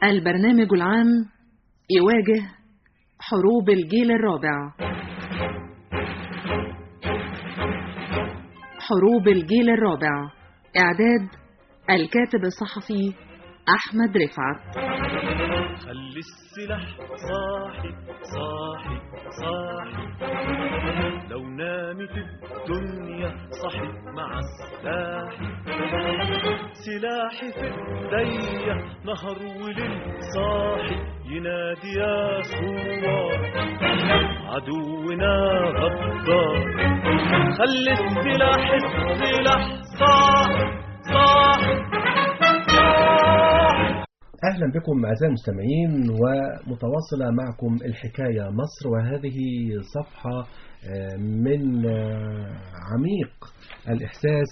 البرنامج العام يواجه حروب الجيل الرابع. حروب الجيل الرابع، إعداد الكاتب الصحفي أحمد رفعت. خلي السلاح صاحي صاحي صاحي، لو نامت الدنيا صحي مع السلاح. سلاحي في ايديا نهر وليل صاحي، ينادي يا ثوار عدونا غدار. خلي السلاح صاحي صاحي. أهلا بكم أعزائي المستمعين، ومتواصلة معكم الحكاية مصر، وهذه صفحة من عميق الإحساس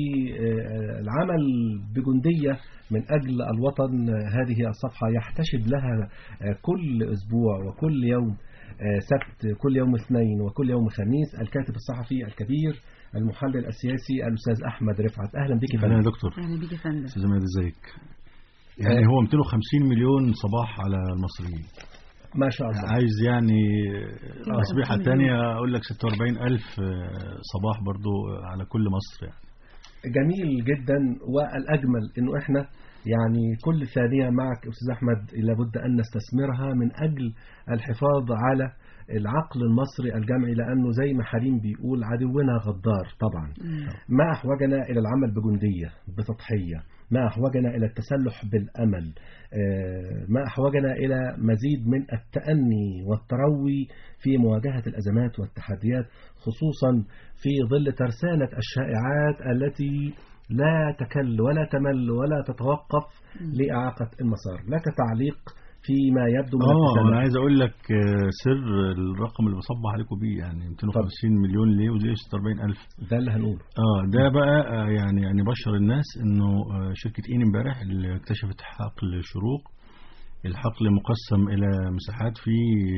بالعمل بجندية من أجل الوطن. هذه الصفحة يحتشد لها كل أسبوع وكل يوم سبت، كل يوم اثنين وكل يوم خميس، الكاتب الصحفي الكبير المحلل السياسي الأستاذ أحمد رفعت. أهلا بك فندم. أهلا دكتور. أهلا بك فندم. أستاذ مهدي ازيك؟ يعني هو 250 مليون صباح على المصريين ما شاء الله. عايز يعني تصبيحة تانية أقول لك 46,000 صباح برضو على كل مصر يعني. جميل جدا، والأجمل إنه إحنا يعني كل ثانية معك أستاذ أحمد لابد أن نستثمرها من أجل الحفاظ على العقل المصري الجمعي، لأنه زي ما حليم بيقول عدونا غدار. طبعا ما أحوجنا إلى العمل بجندية بتضحية، ما أحوجنا إلى التسلح بالأمل، ما أحوجنا إلى مزيد من التأني والتروي في مواجهة الأزمات والتحديات، خصوصا في ظل ترسانة الشائعات التي لا تكل ولا تمل ولا تتوقف لإعاقة المسار. لك تعليق فيما يبدو من التسلح؟ أنا عايز أقول لك سر الرقم اللي بصبح عليكم بيه، يعني 250 مليون ليه وليه 46,000. ده اللي هنقوله. ده بقى يعني بشر الناس إنه شركة إين امبارح اللي اكتشفت حقل شروق. الحقل مقسم إلى مساحات، في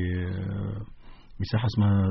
مساحة اسمها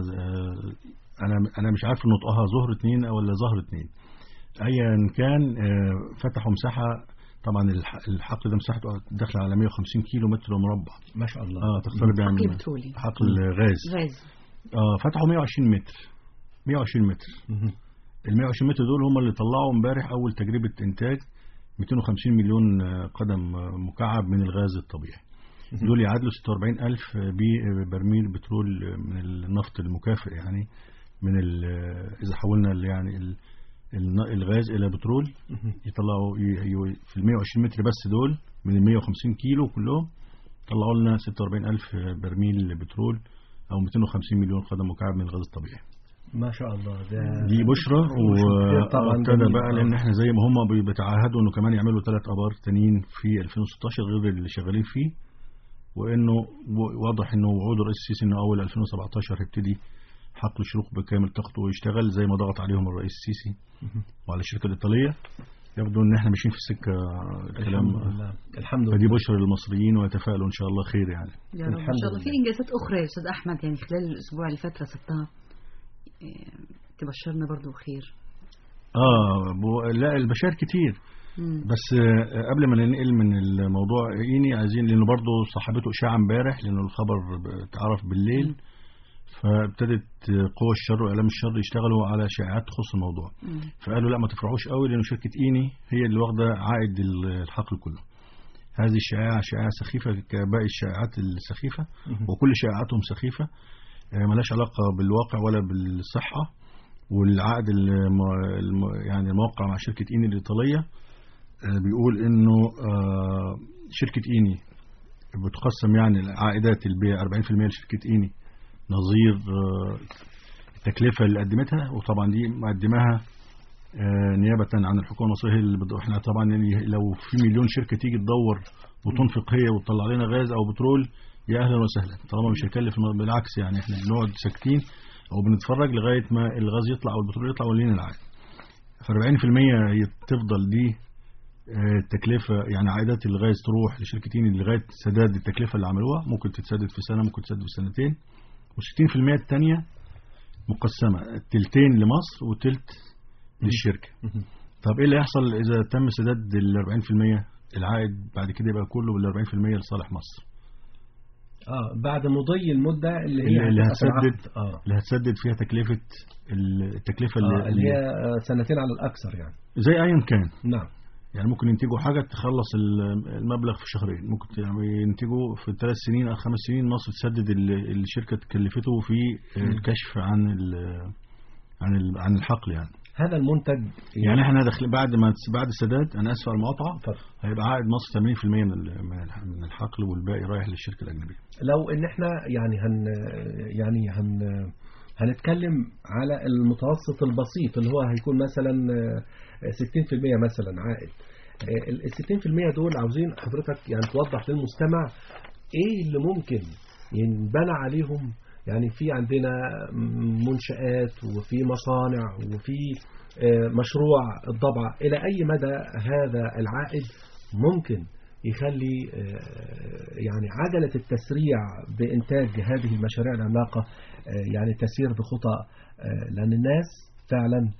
أنا مش عارف نطقها زهر 2 ولا زهر 2 أيا كان. فتحوا مساحة، طبعا الحقل ده مساحته داخله على 150 كيلو متر مربع. ما شاء الله. تقترب يعني حقل بترولي، حقل غاز. فتحوا 120 متر. 120 متر. ال 120 متر دول هم اللي طلعوا امبارح اول تجربه انتاج 250 مليون قدم مكعب من الغاز الطبيعي. دول يعادلوا 46,000 برميل بترول من النفط المكافئ، يعني من اذا حولنا يعني الغاز الى بترول يطلعوا في ال 120 متر بس دول من ال 150 كيلو كلهم طلعوا لنا 46,000 برميل بترول او 250 مليون قدم مكعب من الغاز الطبيعي. ما شاء الله. دي بشرة. وابتدى بقى لان احنا زي ما هم بيتعهدوا انه كمان يعملوا 3 ابار تانيين في 2016 غير اللي شغالين فيه، وانه واضح انه وعود الرئيس السيسي انه اول 2017 هيبتدي حقل شروق بكامل طاقته ويشتغل زي ما ضغط عليهم الرئيس السيسي وعلى الشركة الإيطالية. يبدو ان احنا ماشيين في السكة الكلام. الحمد لله. فدي بشرى للمصريين ويتفائلوا ان شاء الله خير يعني. يا رب ان شاء الله. في انجازات اخرى يا استاذ احمد يعني خلال الاسبوع اللي فات رصدتها تبشرنا برضو خير؟ لا البشائر كتير. بس قبل ما ننقل من الموضوع إيني عايزين، لانه برضو صاحبته اشاعة امبارح لانه الخبر اتعرف بالليل، فابتدت قوى الشر واعلام الشر يشتغلوا على شائعات تخص الموضوع. فقالوا لا ما تفرحوش قوي لانه شركه ايني هي اللي واخده عائد الحقل كله. هذه الشائعه شائعه سخيفه كباقي الشائعات السخيفه، وكل شائعاتهم سخيفه ملهاش علاقه بالواقع ولا بالصحه. والعقد يعني الموقع مع شركه ايني الايطاليه بيقول انه شركه ايني بتقسم يعني عائدات البيع 40% لشركه ايني نظير التكلفة اللي قدمتها، وطبعا دي مقدمها نيابة عن الحكومة المصرية. احنا طبعا لو في مليون شركة تيجي تدور وتنفق هي وتطلع لنا غاز او بترول يا اهلا وسهلا، طالما مش هيكلف. بالعكس يعني احنا بنقعد ساكتين او بنتفرج لغاية ما الغاز يطلع او البترول يطلع ولينا العائد. ف 40% تفضل دي التكلفة، يعني عائدات الغاز تروح لشركتين لغاية سداد التكلفة اللي عملوها، ممكن تتسدد في سنة ممكن تتسدد في سنتين. و60% التانية مقسمة، التلتين لمصر وتلت للشركة. طب ايه اللي يحصل اذا تم سداد ال 40%؟ العائد بعد كده يبقى كله بال40% لصالح مصر. بعد مضي المدة اللي هتسدد فيها التكلفة اللي هي سنتين على الأكثر يعني، زي أيا كان. نعم. يعني ممكن ينتجوا حاجة تخلص المبلغ في شهرين، ممكن ينتجوا في 3 سنين أو 5 سنين، مصر تسدد الشركة تكلفته في الكشف عن الحقل يعني. هذا المنتج يعني احنا داخلين بعد السداد، انا اسف على المقاطعه، هيبقى عائد مصر 80% من الحقل، والباقي رايح للشركه الاجنبيه. لو ان احنا هنتكلم على المتوسط البسيط اللي هو هيكون مثلا 60% مثلا عائد، ال 60% دول عاوزين حضرتك يعني توضح للمستمع ايه اللي ممكن ينبنى عليهم. يعني في عندنا منشآت وفي مصانع وفي مشروع الضبعة، إلى أي مدى هذا العائد ممكن يخلي يعني عجلة التسريع بإنتاج هذه المشاريع العملاقة يعني تسير بخطى، لأن الناس فعلا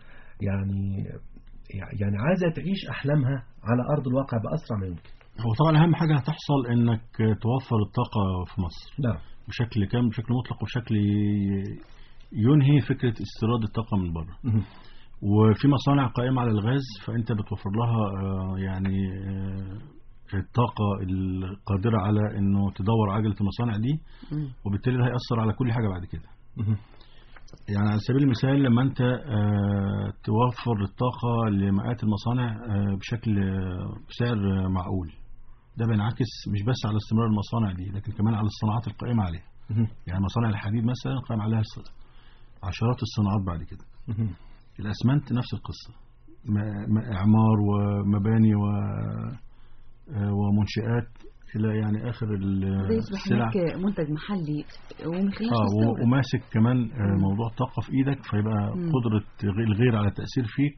يعني عايزة تعيش أحلامها على أرض الواقع بأسرع ما يمكن. هو طبعا أهم حاجة هتحصل إنك توفر الطاقة في مصر. نعم. بشكل كامل، بشكل مطلق، وبشكل ينهي فكرة استيراد الطاقة من بره. وفي مصانع قائمة على الغاز، فأنت بتوفر لها يعني الطاقة القادرة على أنه تدور عجلة المصانع دي، وبالتالي ده هيأثر على كل حاجة بعد كده. يعني على سبيل المثال لما أنت توفر الطاقة لمئات المصانع بسعر معقول، ده بينعكس مش بس على استمرار المصانع دي، لكن كمان على الصناعات القائمة عليها. يعني مصانع الحديد مثلا قائم عليها عشرات الصناعات بعد كده. الأسمنت نفس القصة، إعمار ومباني ومنشآت إلى يعني آخر السلع. هناك منتج محلي ومن خلال وماسك كمان موضوع الطاقة في إيدك، فيبقى قدرة الغير على التأثير فيك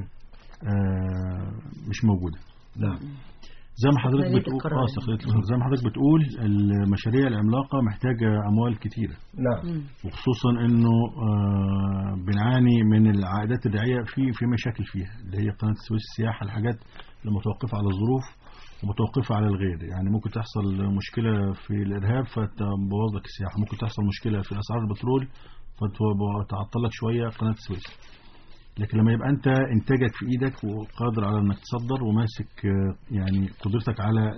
مش موجودة. نعم. زي ما حضرتك بتقول المشاريع العملاقة محتاجة أموال كتيرة. نعم. وخصوصا إنه بنعاني من العائدات الريعية في مشاكل فيها، اللي هي قناة السويس، السياحة، الحاجات اللي متوقفة على الظروف ومتوقفة على الغير. يعني ممكن تحصل مشكلة في الإرهاب فتبوظ لك السياحة، ممكن تحصل مشكلة في أسعار البترول فتعطل لك شوية قناة السويس. لكن لما يبقى أنت إنتاجك في إيدك وقادر على أنك تصدر، وماسك يعني قدرتك على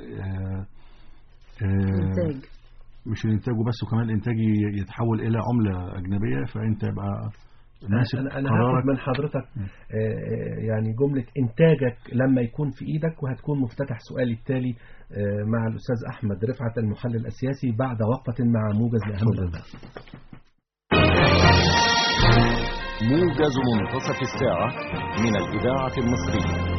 إنتاج، مش الإنتاج وبس، وكمان الإنتاج يتحول إلى عملة أجنبية، فأنت يبقى ماسك أنا هاخد من حضرتك يعني جملة إنتاجك لما يكون في إيدك، وهتكون مفتتح سؤالي التالي مع الأستاذ أحمد رفعت المحلل السياسي بعد وقفة مع موجز لأهم الأنباء. موجز منتصف الساعة من الإذاعة المصرية.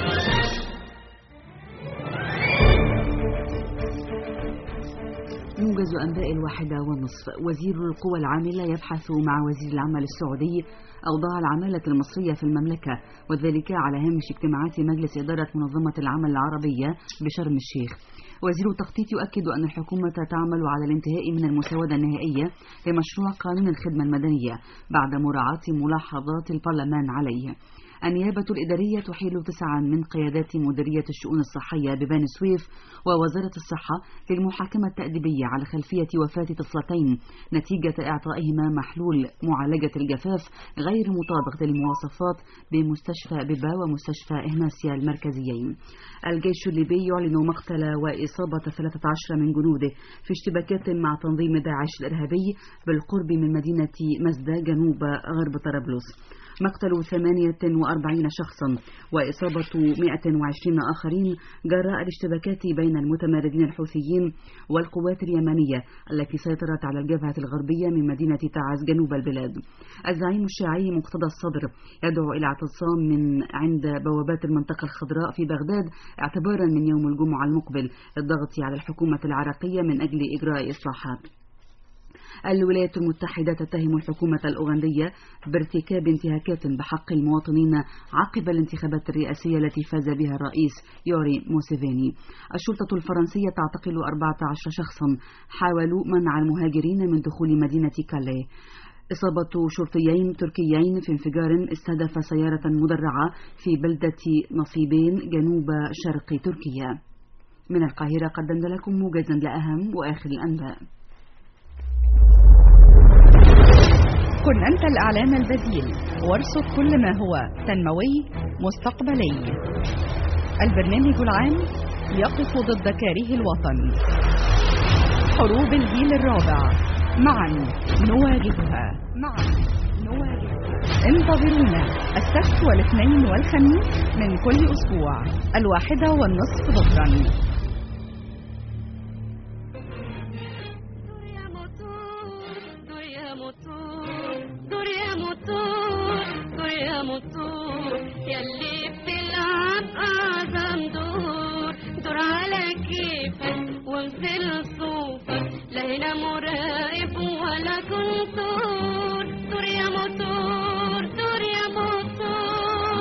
موجز أنباء 1:30. وزير القوى العاملة يبحث مع وزير العمل السعودي أوضاع العمالة المصرية في المملكة، وذلك على هامش اجتماعات مجلس إدارة منظمة العمل العربية بشرم الشيخ. وزير التخطيط يؤكد أن الحكومة تعمل على الانتهاء من المسودة النهائية لمشروع قانون الخدمة المدنية بعد مراعاة ملاحظات البرلمان عليه. النيابة الإدارية تحيل 9 من قيادات مديرية الشؤون الصحية ببني سويف ووزارة الصحة للمحاكمة التأديبية على خلفية وفاة طفلتين نتيجة إعطائهما محلول معالجة الجفاف غير مطابق للمواصفات بمستشفى ببا ومستشفى إهناسيا المركزيين. الجيش الليبي يعلن مقتل وإصابة 13 من جنوده في اشتباكات مع تنظيم داعش الإرهابي بالقرب من مدينة مزدة جنوب غرب طرابلس. مقتل 48 شخصا وإصابة 120 آخرين جراء الاشتباكات بين المتمردين الحوثيين والقوات اليمنية التي سيطرت على الجبهة الغربية من مدينة تعز جنوب البلاد. الزعيم الشيعي مقتدى الصدر يدعو إلى اعتصام من عند بوابات المنطقة الخضراء في بغداد اعتبارا من يوم الجمعة المقبل للضغط على الحكومة العراقية من أجل إجراء إصلاحات. الولايات المتحدة تتهم الحكومة الأوغندية بارتكاب انتهاكات بحق المواطنين عقب الانتخابات الرئاسية التي فاز بها الرئيس يوري موسيفيني. الشرطة الفرنسية تعتقل 14 شخصا حاولوا منع المهاجرين من دخول مدينة كاليه. إصابة شرطيين تركيين في انفجار استهدف سيارة مدرعة في بلدة نصيبين جنوب شرق تركيا. من القاهرة قدمنا لكم موجزا لأهم وآخر الأنباء. كن أنت الإعلام البديل وارصد كل ما هو تنموي مستقبلي. البرنامج العام يقف ضد كاره الوطن. حروب الجيل الرابع معا نواجهها. انتظرونا السبت والاثنين والخميس من كل أسبوع 1:30 ظهرا. يلي بتلعب أعظم دور على كيفك وانزل صوفك، لا هنا مراقب ولا كنتور. دور يا موتور، دور يا موتور.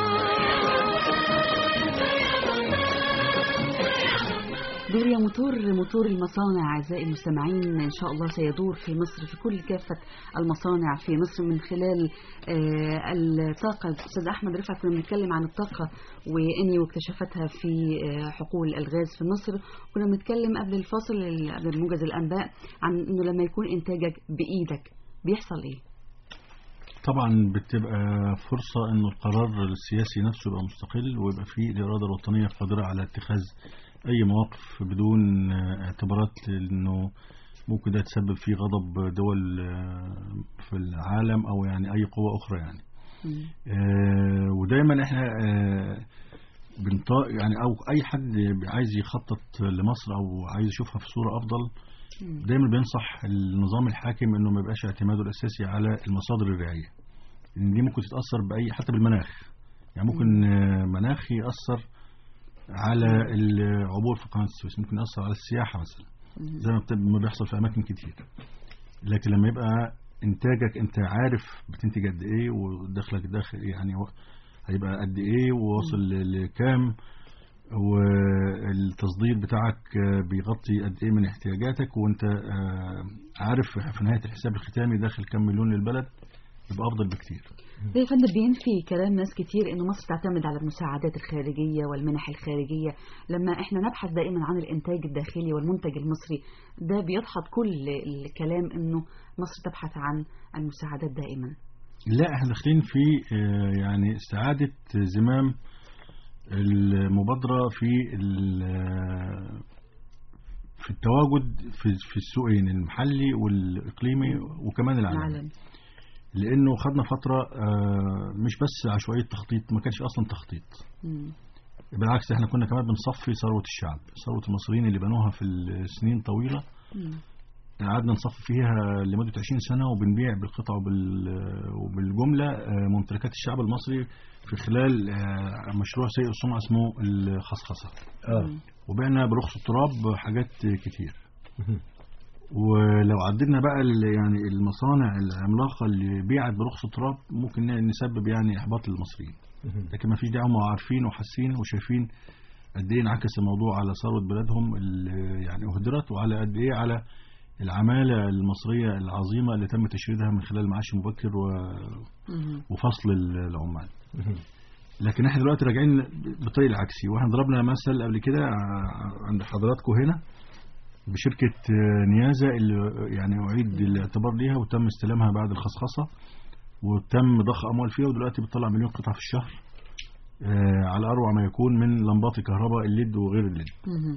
دور يا موتور، موتور المصانع أعزائي المستمعين إن شاء الله سيدور في مصر في كل كافة المصانع في مصر من خلال الطاقة. أستاذ أحمد رفعت كنا بنتكلم عن الطاقة وإني واكتشافتها في حقول الغاز في مصر. كنا بنتكلم قبل الفاصل قبل موجز الأنباء عن إنه لما يكون إنتاجك بإيدك بيحصل إيه؟ طبعا بتبقى فرصة إنه القرار السياسي نفسه يبقى مستقل ويبقى فيه الإرادة الوطنية قادرة على اتخاذ أي مواقف بدون اعتبارات إنه ممكن ده تسبب في غضب دول في العالم أو يعني أي قوة أخرى يعني. ودايما إحنا يعني أو أي حد عايز يخطط لمصر أو عايز يشوفها في صورة أفضل دايما بينصح النظام الحاكم إنه ما يبقاش اعتماده الأساسي على المصادر الرعاية، لأن دي ممكن تتأثر بأي حتى بالمناخ. يعني ممكن مناخ يأثر على العبور في قناة السويس، ممكن يأثر على السياحة مثلا زي ما بيحصل في أماكن كتير. لكن لما يبقى إنتاجك أنت عارف بتنتج قد إيه ودخلك داخل يعني هيبقى قد إيه وواصل لكام والتصدير بتاعك بيغطي قد إيه من احتياجاتك وأنت عارف في نهاية الحساب الختامي داخل كم مليون للبلد، يبقى أفضل بكتير. ده يا فندم بينفي كلام ناس كتير إنه مصر تعتمد على المساعدات الخارجية والمنح الخارجية. لما إحنا نبحث دائما عن الإنتاج الداخلي والمنتج المصري ده بيدحض كل الكلام إنه مصر تبحث عن المساعدات دائما. لا احنا داخلين في يعني استعادة زمام المبادرة في التواجد في السوقين المحلي والإقليمي وكمان العالمي. لأنه خدنا فترة مش بس عشوائية تخطيط، ما كانش أصلا تخطيط. بالعكس احنا كنا كمان بنصفي ثروة الشعب، ثروة المصريين اللي بنوها في السنين طويلة. قعدنا نصفي فيها لمدة 20 سنة وبنبيع بالقطع وبالجملة ممتلكات الشعب المصري في خلال مشروع سيء السمعة اسمه الخصخصة. وبعنا برخص التراب حاجات كتير. ولو عددنا بقى يعني المصانع العملاقة اللي بيعت برخص التراب ممكن نسبب يعني إحباط للمصريين. لكن ما فيش داعي، هم عارفين وحاسين وشايفين قد ايه انعكس الموضوع على ثروة بلادهم اللي يعني أهدرت، وعلى قد ايه على العمالة المصرية العظيمة اللي تم تشريدها من خلال معاش مبكر وفصل العمال. لكن احنا دلوقتي راجعين بالطريق العكسي، واحنا ضربنا مثل قبل كده عند حضراتكم هنا بشركة نيازة اللي يعني أعيد الاعتبار ليها وتم استلامها بعد الخصخصة وتم ضخ أموال فيها، ودلوقتي بتطلع 1,000,000 قطعة في الشهر على أروع ما يكون من لمبات الكهرباء الليد وغير الليد.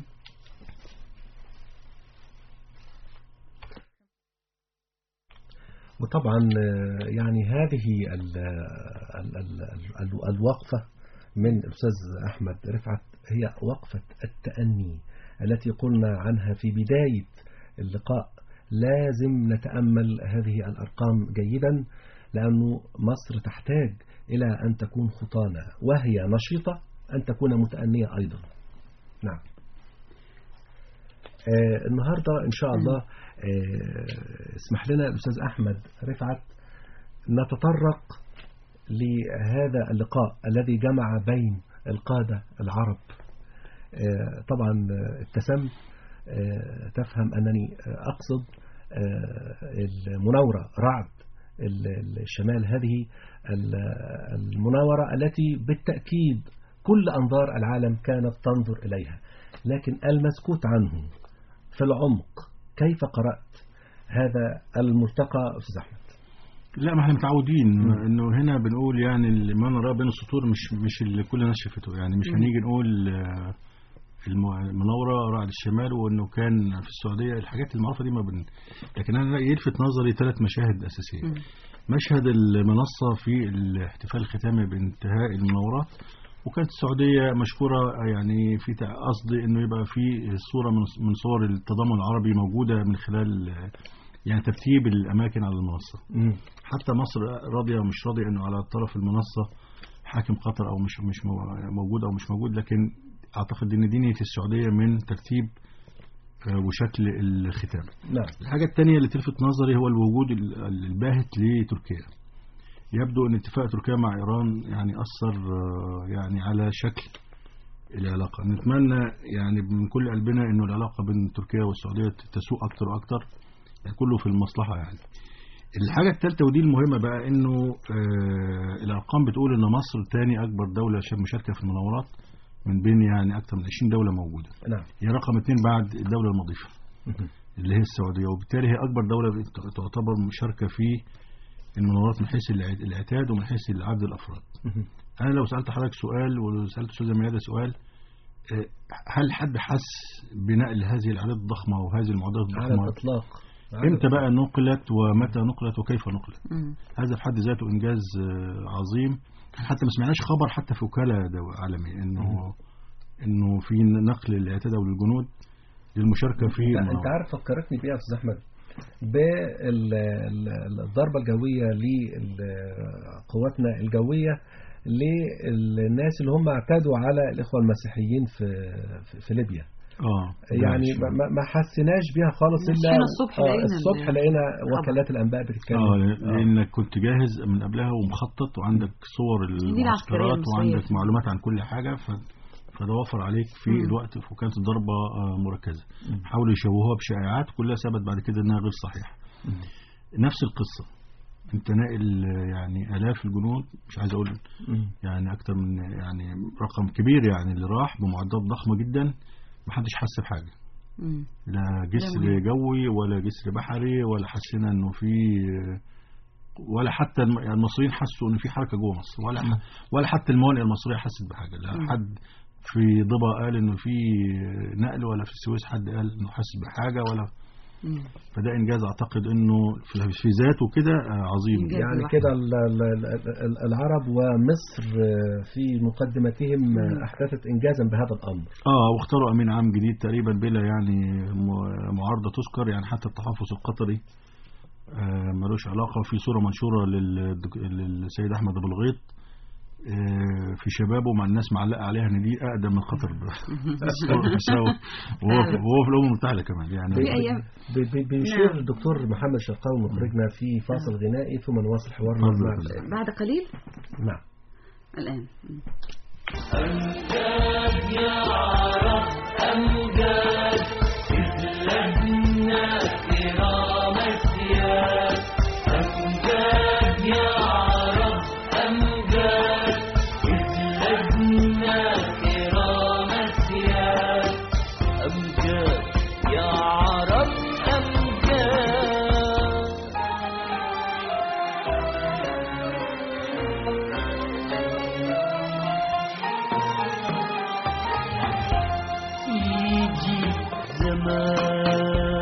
وطبعا يعني هذه الوقفة من الأستاذ أحمد رفعت هي وقفة التأني التي قلنا عنها في بداية اللقاء. لازم نتأمل هذه الأرقام جيدا، لأنه مصر تحتاج إلى أن تكون خطانة وهي نشيطة أن تكون متأنية أيضا. نعم. النهاردة إن شاء الله اسمح لنا الأستاذ أحمد رفعت نتطرق لهذا اللقاء الذي جمع بين القادة العرب. طبعا ابتسمت تفهم أنني أقصد المناورة رعد الشمال، هذه المناورة التي بالتأكيد كل أنظار العالم كانت تنظر إليها، لكن المسكوت عنه في العمق. كيف قرأت هذا الملتقى أستاذ أحمد؟ لا، ما احنا متعودين انه هنا بنقول يعني ما نراه بين السطور مش اللي كل الناس شافته، يعني مش هنيجي نقول المناورة رعد الشمال وانه كان في السعودية، الحاجات المعروفة دي ما لكن انا يلفت نظري 3 مشاهد اساسية. مشهد المنصة في الاحتفال الختامي بانتهاء المناورات، وكانت السعودية مشكورة يعني في قصد انه يبقى في صورة من صور التضامن العربي موجودة من خلال يعني ترتيب الأماكن على المنصة. حتى مصر راضية ومش راضية أنه على طرف المنصة حاكم قطر أو مش موجود أو مش موجود، لكن أعتقد أن دي نية السعودية من ترتيب وشكل الختام. الحاجة الثانية اللي تلفت نظري هو الوجود الباهت لتركيا. يبدو أن اتفاق تركيا مع إيران يعني أثر يعني على شكل العلاقة. نتمنى يعني من كل قلبنا أنه العلاقة بين تركيا والسعودية تسوء أكتر وأكتر، كله في المصلحة يعني. الحاجة الثالثة ودي المهمة بقى، انه الارقام بتقول ان مصر تاني اكبر دولة مشاركة في المناورات من بين يعني اكثر من 20 دولة موجودة. هي رقم 2 بعد الدولة المضيفة اللي هي السعودية، وبالتالي هي اكبر دولة تعتبر مشاركة في المناورات من حيث العتاد ومن حيث عدد الافراد. انا لو سألت حضرتك سؤال ولو سألت استاذة ميادة سؤال، هل حد حس بنقل هذه الأعداد الضخمة وهذه المعدات الضخمة على الإطلاق؟ امتى بقى نقلت ومتى نقلت وكيف نقلت؟ هذا في حد ذاته إنجاز عظيم. حتى ما سمعناش خبر حتى في وكالة عالمية إنه في نقل العتاد أو للجنود للمشاركة في أنت عارف فكرتني بإيه يا أستاذ أحمد؟ بالضربة الجوية لقواتنا الجوية للناس اللي هم اعتادوا على الإخوة المسيحيين في ليبيا. يعني ما حسيناش بيها خالص إلا الصبح لقينا وكالات الأنباء بتتكلم. لأنك كنت جاهز من قبلها ومخطط وعندك صور المعسكرات وعندك معلومات عن كل حاجة، فده وفر عليك في الوقت، وكانت الضربة مركزة. حاولوا يشوهوها بشائعات كلها ثبت بعد كده إنها غير صحيحة. نفس القصة، انت ناقل يعني آلاف الجنود، مش عايز اقول يعني اكتر من يعني رقم كبير يعني اللي راح بمعدات ضخمة جدا، ما حدش حس بحاجة، لا جسر جوي ولا جسر بحري ولا حسينا انه في، ولا حتى المصريين حسوا انه في حركة جوه مصر، ولا حتى الموانئ المصرية حست بحاجة. لا حد في ضبا قال انه في نقل، ولا في السويس حد قال انه حس بحاجة، ولا فده إنجاز أعتقد أنه في ذاته كده عظيم. يعني كده العرب ومصر في مقدمتهم أحدثت إنجازا بهذا الأمر. واختاروا أمين عام جديد تقريبا بلا يعني معارضة تذكر، يعني حتى التحفظ القطري ملوش علاقة. في صورة منشورة للسيد أحمد أبو الغيط في شبابه مع الناس معلقة عليها ان دي اقدم من قطر وهو في الامم المتحده كمان. يعني بيشير الدكتور محمد شرقاوي مخرجنا في فاصل غنائي ثم نواصل حوارنا بعد قليل. نعم الان. أمجاد يا عرب أمجاد إذ كرام السياد. أمجاد يا عرب أمجاد إذ كرام السياد. أمجاد يا عرب أمجاد. يجي زمان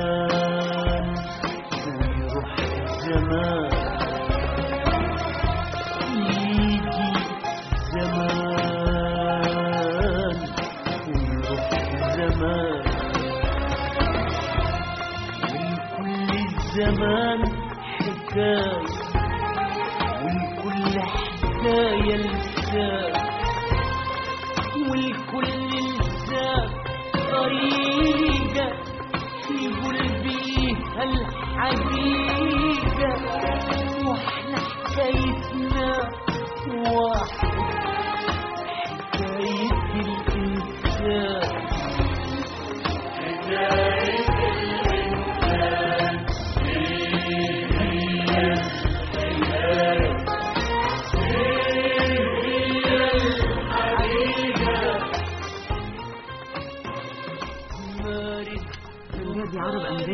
ويروح زمان، يجي زمان ويروح زمان، ولكل الزمان حكاية، ولكل حكاية لسان، ولكل لسان طريقة يقول بيها الحقيقة. واحنا حكايتنا واحد، حكاية الإنسان، حكاية الإنسان هي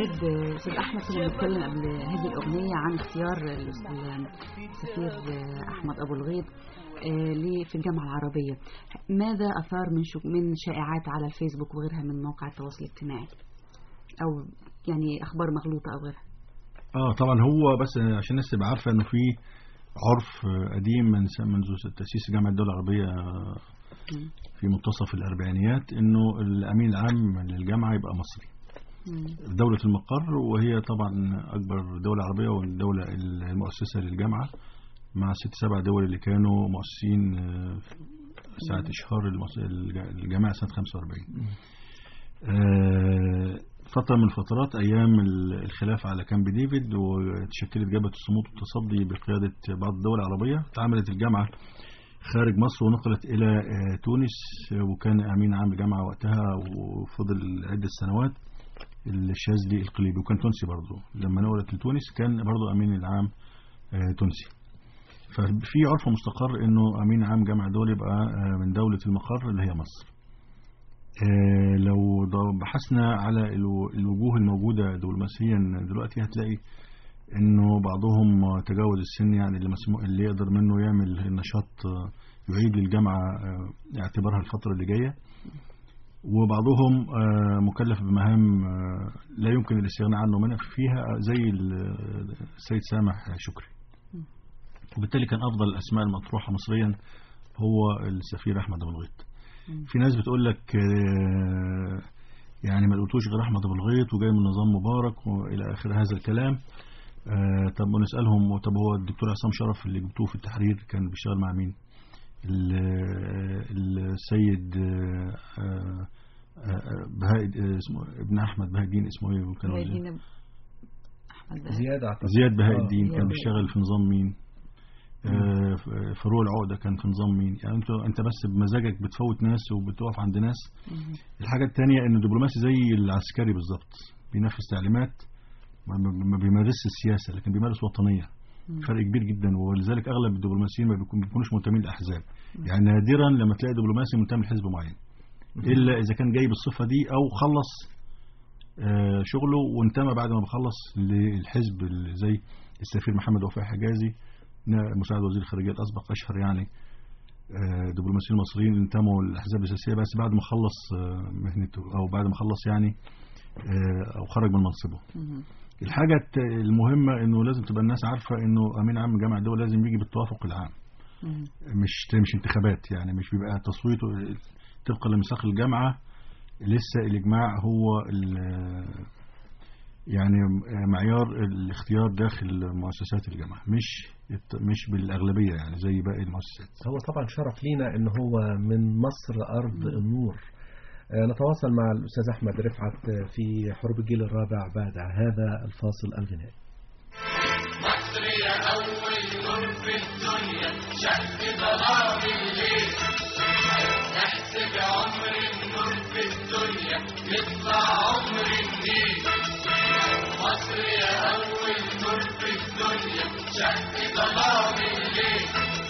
الغيط. أستاذ أحمد كنا بنتكلم قبل هذه الأغنية عن اختيار السفير أحمد أبو الغيط في الجامعة العربية. ماذا أثار من شائعات على الفيسبوك وغيرها من مواقع التواصل الاجتماعي، أو يعني أخبار مغلوطة أو غيرها؟ طبعا هو بس عشان الناس تبقى عارفة إنه في عرف قديم منذ تأسيس جامعة الدول العربية في منتصف الأربعينيات، إنه الأمين العام للجامعة يبقى مصري دولة المقر، وهي طبعا أكبر دولة عربية والدولة المؤسسة للجامعة مع 6-7 دول اللي كانوا مؤسسين ساعة إشهار الجامعة سنة 45. فترة من الفترات أيام الخلاف على كامب ديفيد، وتشكلت جبهة الصمود والتصدي بقيادة بعض الدول العربية. تعاملت الجامعة خارج مصر ونقلت إلى تونس، وكان أمين عام الجامعة وقتها وفضل عدة سنوات الشاذلي القليبي، وكان تونسي برضه. لما نقلت لتونس كان برضه أمين العام تونسي. ففي عرف مستقر إنه أمين عام جامعة دول يبقى من دولة المقر اللي هي مصر. لو بحثنا على الوجوه الموجودة دبلوماسيا دلوقتي هتلاقي إنه بعضهم تجاوز السن، يعني اللي يقدر منه يعمل النشاط يعيد للجامعة اعتبارها الفترة اللي جاية، وبعضهم مكلف بمهام لا يمكن الاستغناء عنه منها فيها، زي السيد سامح شكري. وبالتالي كان أفضل الأسماء المطروحة مصريا هو السفير أحمد أبو الغيط. في ناس بتقول لك يعني ما لقيتوش غير أحمد أبو الغيط وجاي من نظام مبارك وإلى آخر هذا الكلام. طب ونسألهم، طب هو الدكتور عصام شرف اللي جبتوه في التحرير كان بيشتغل مع مين؟ السيد بهاء اسمه ابن أحمد بهاء الدين، اسمه ايه؟ كان زياد بهاء الدين كان بيشتغل في نظام مين؟ فروع العقدة كان في نظام مين؟ يعني انت بس بمزاجك بتفوت ناس وبتوقف عند ناس. الحاجة الثانية ان الدبلوماسي زي العسكري بالظبط، بينفذ تعليمات، ما بيمارس السياسة لكن بيمارس وطنية. فرق كبير جدا، ولذلك اغلب الدبلوماسيين ما بيكونوش منتمين لاحزاب. يعني نادرا لما تلاقي دبلوماسي منتمي لحزب معين، الا اذا كان جاي بالصفة دي او خلص شغله وانتمى بعد ما بخلص للحزب، زي السفير محمد وفاء حجازي مساعد وزير الخارجية الأسبق، أشهر يعني دبلوماسيين المصريين انتموا للأحزاب السياسية بس بعد ما خلص مهنته، أو بعد ما خلص يعني أو خرج من منصبه. الحاجة المهمة إنه لازم تبقى الناس عارفة إنه أمين عام جامعة الدول لازم يجي بالتوافق العام، مش انتخابات. يعني مش بيبقى تصويته طبقا لميثاق الجامعة، لسه الإجماع هو يعني معيار الاختيار داخل مؤسسات الجامعة، مش بالأغلبية يعني زي باقي المؤسسات. هو طبعا شرف لينا إن هو من مصر أرض النور. نتواصل مع الأستاذ أحمد رفعت في حروب الجيل الرابع بعد هذا الفاصل الغنائي. مصر يا أول نور في الدنيا، شق ظلام الليل، نحسب عمر النور في الدنيا يطلع عمر النيل. مصر يا أول نور في الدنيا، شق ظلام الليل،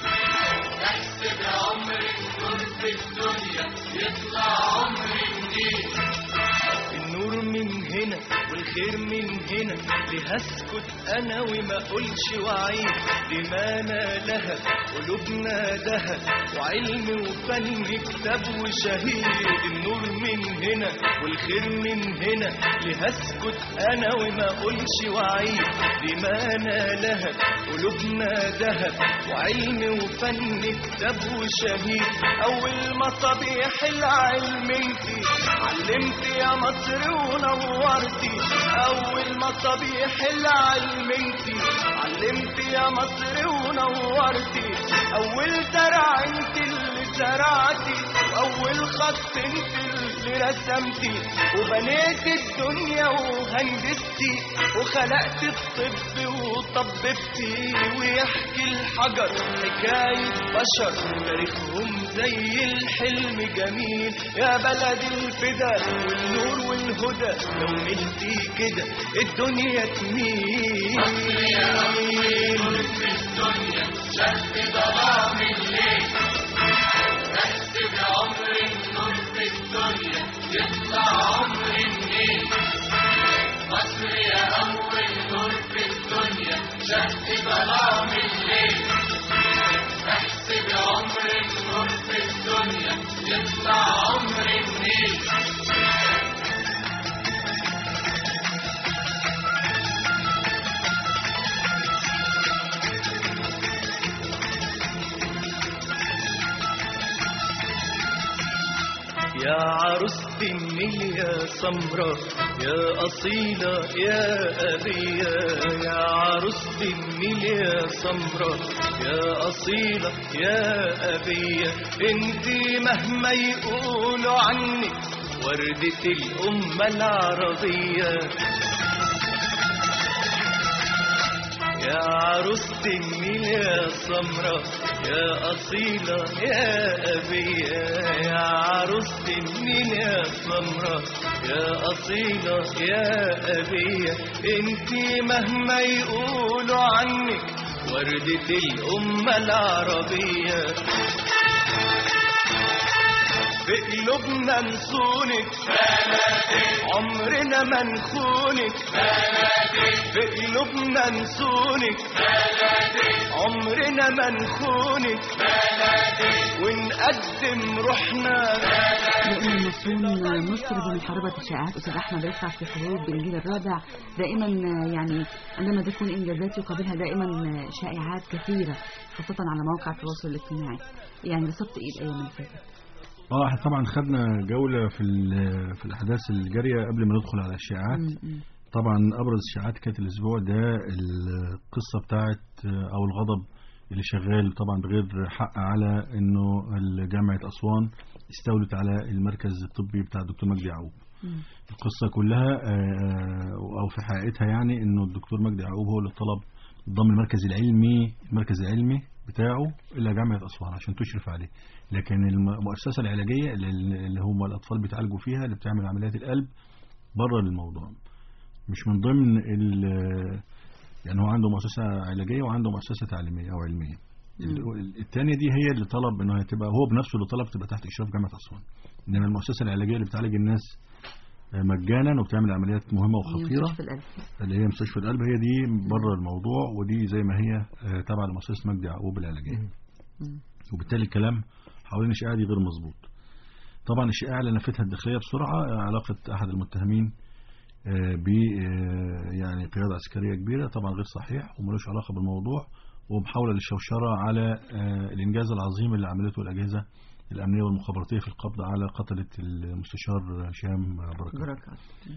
نحسب عمر النور في الدنيا يطلع عمر النيل. النور من هنا والخير من هنا، لهسكت انا وما اقولش وعيد، دمانا لها قلوبنا دهب، وعلم وفن كتاب وشهيد. النور من هنا والخير من هنا، لهسكت انا وما اقولش وعيد، دمانا لها قلوبنا دهب، وعلم وفن كتاب وشهيد. اول مصابيح العلم انتي علمتي يا مصر ونورتي، أول مصابيح العلم انتي علمتي يا مصر ونورتي، أول زرع انت اللي زرعتي، وأول خط انت اللي رسمتي، وبنيت الدنيا وهندستي، وخلقت الطب وطببتي، ويحكي الحجر حكاية بشر تاريخهم زي الحلم جميل. يا بلد الفدا والنور والهدى، لو نلتي كده الدنيا تميل. مصر يا أول نور في الدنيا، شق ظلام الليل، نحسب عمر النور في الدنيا يطلع عمر النيل. مصر يطلع عمر النيل. يا عروسة النيل يا سمرة يا أصيلة يا أبية، يا عروسة النيل يا سمرة يا أصيلة يا أبية، انتي مهما يقولوا عنك وردة الأمة العربية. يا عروسة النيل يا سمرة يا أصيلة يا أبية، يا عروسة النيل يا سمرة يا أصيلة يا أبية، انتي مهما يقولوا عنك وردة الأمة العربية. في قلوبنا نصونك عمرنا ما نخونك، في قلوبنا نصونك عمرنا ما نخونك، ونقدم روحنا. لأن المصريين مصر بمحاربة الشائعات. أستاذ أحمد رفعت في حروب الجيل الرابع دائما يعني عندما تكون إنجازات يقابلها دائما شائعات كثيرة خاصة على مواقع التواصل الاجتماعي، يعني رصدت إيه الأيام اللي فاتت؟ احنا طبعا خدنا جولة في الأحداث الجارية قبل ما ندخل على الشائعات. طبعا أبرز الشائعات كانت الأسبوع ده القصة بتاعت أو الغضب اللي شغال طبعا بغير حق على إنه جامعة أسوان استولت على المركز الطبي بتاع الدكتور مجدي يعقوب. القصة كلها أو في حقيقتها يعني إنه الدكتور مجدي يعقوب هو اللي طلب ضم المركز العلمي بتاعه إلى جامعة أسوان عشان تشرف عليه، لكن المؤسسة العلاجية اللي هم الأطفال بيتعالجوا فيها اللي بتعمل عمليات القلب بره الموضوع، مش من ضمن يعني هو عنده مؤسسة علاجية وعنده مؤسسة تعليمية أو علمية. الثانية دي هي اللي طلب إنه تبقى هو بنفسه اللي طلب تبقى تحت إشراف جامعة أسوان، إنما المؤسسة العلاجية اللي بتعالج الناس مجانا وبتعمل عمليات مهمة وخطيرة اللي هي مستشفى القلب هي دي بره الموضوع، ودي زي ما هي تابعة لمؤسسة مجدي يعقوب العلاجية. وبالتالي الكلام حوالين الشائعة دي غير مظبوط. طبعا الشائعة اللي نفتها الداخلية بسرعة علاقة أحد المتهمين ب يعني قيادة عسكرية كبيرة، طبعا غير صحيح وملوش علاقة بالموضوع، ومحاولة للشوشرة على الإنجاز العظيم اللي عملته الأجهزة الأمنية والمخابراتية في القبض على قتلة المستشار هشام بركات.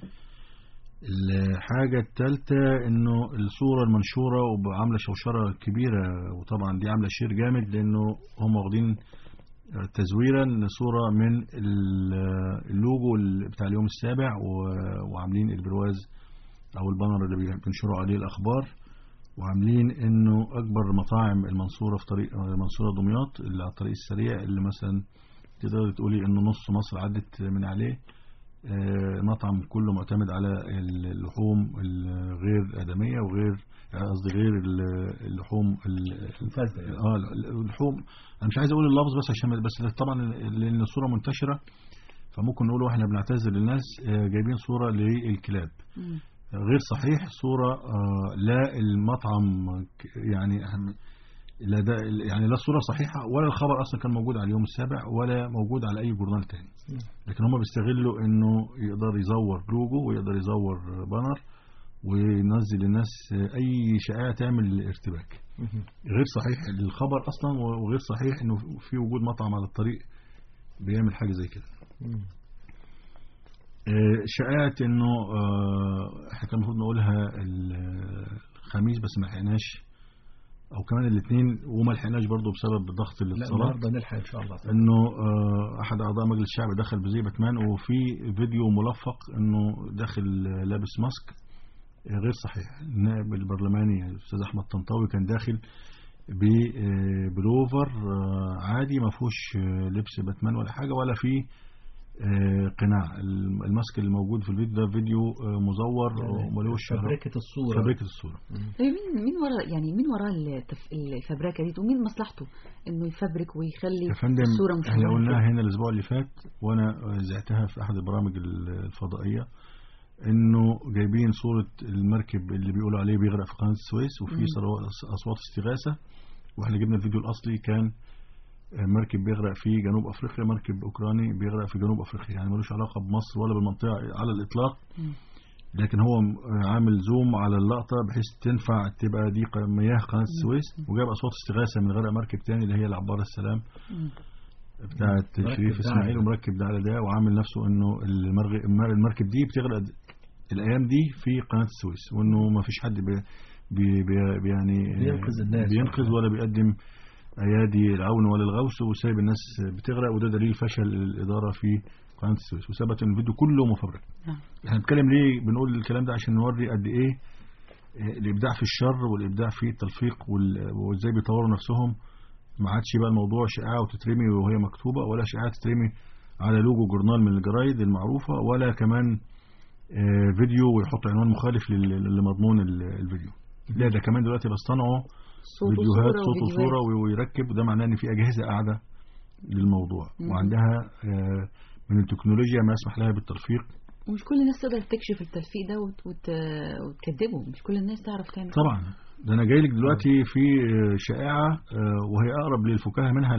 الحاجة الثالثة إنه الصورة المنشورة وعاملة شوشرة كبيرة، وطبعا دي عاملة شير جامد لأنه هم واخدين تزويرا صورة من اللوجو بتاع اليوم السابع وعاملين البرواز أو البانر اللي بينشروا عليه الأخبار، وعاملين إنه أكبر مطاعم المنصورة في طريق منصورة دمياط اللي على الطريق السريع اللي مثلا تقدر تقولي إنه نص مصر عدت من عليه، مطعم كله معتمد على اللحوم الغير آدمية وغير قصدي غير اللحوم اللحوم أنا مش عايز أقول اللفظ بس عشان بس طبعا لأن الصورة منتشرة فممكن نقول واحنا بنعتذر للناس جايبين صورة للكلاب غير صحيح، صورة لا المطعم يعني لا ده يعني لا الصورة صحيحة ولا الخبر أصلا كان موجود على اليوم السابع ولا موجود على أي جورنال تاني، لكن هم بيستغلوا إنه يقدر يزور لوجو ويقدر يزور بانر وينزل للناس أي شائعة تعمل ارتباك. غير صحيح الخبر أصلا وغير صحيح إنه في وجود مطعم على الطريق بيعمل حاجة زي كده. شائعة إنه إحنا كان المفروض نقولها الخميس بس ما لحقناش او كمان الاثنين وما لحقناش برضه بسبب ضغط الاتصالات. لا النهارده نلحق ان شاء الله. انه احد اعضاء مجلس الشعب دخل بزي باتمان وفي فيديو ملفق انه داخل لابس ماسك غير صحيح. النائب البرلماني الاستاذ احمد طنطاوي كان داخل ببلوفر عادي ما فيهوش لبس باتمان ولا حاجه ولا فيه قناع. الماسك اللي موجود في الفيديو ده فيديو مزور وملوش فبركة الصورة. مين وراء يعني مين وراء الفبركة دي ومين مصلحته انه يفبرك ويخلي الصورة مش احنا قلناها هنا الاسبوع اللي فات وانا زعتها في احد البرامج الفضائية انه جايبين صورة المركب اللي بيقولوا عليه بيغرق في قناة السويس وفي اصوات استغاثة، واحنا جبنا الفيديو الاصلي كان مركب بيغرق في جنوب افريقيا، مركب اوكراني بيغرق في جنوب افريقيا، يعني ملوش علاقه بمصر ولا بالمنطقه على الاطلاق. لكن هو عامل زوم على اللقطه بحيث تنفع تبقى دي مياه قناه السويس، وجاب اصوات استغاثه من غرق مركب تاني اللي هي العباره السلام بتاعت شريف اسماعيل، ومركب ده على ده، وعامل نفسه انه المركب دي بتغرق الايام دي في قناه السويس، وانه ما فيش حد يعني بينقذ ولا بيقدم ايادي العون ولا الغوث، وسايب الناس بتغرق، وده دليل فشل الاداره في قناه السويس، وثبت ان الفيديو كله مفبرك. احنا بنتكلم ليه بنقول الكلام ده؟ عشان نوري قد ايه الابداع في الشر والابداع في التلفيق وازاي بيطوروا نفسهم. ما عادش بقى الموضوع شائعه وتترمي وهي مكتوبه، ولا شائعه تترمي على لوجو جورنال من الجرايد المعروفه، ولا كمان فيديو ويحط عنوان مخالف لمضمون الفيديو. لا، ده كمان دلوقتي بيصطنعوا فيديوهات صوت وصوره ويركب، وده معناه ان في اجهزه قاعده للموضوع وعندها من التكنولوجيا ما يسمح لها بالتلفيق. ومش كل الناس تقدر تكشف التلفيق ده وتكذبه، مش كل الناس تعرف تعمل طبعا. ده انا جاي لك دلوقتي في شائعه وهي اقرب للفكاهه منها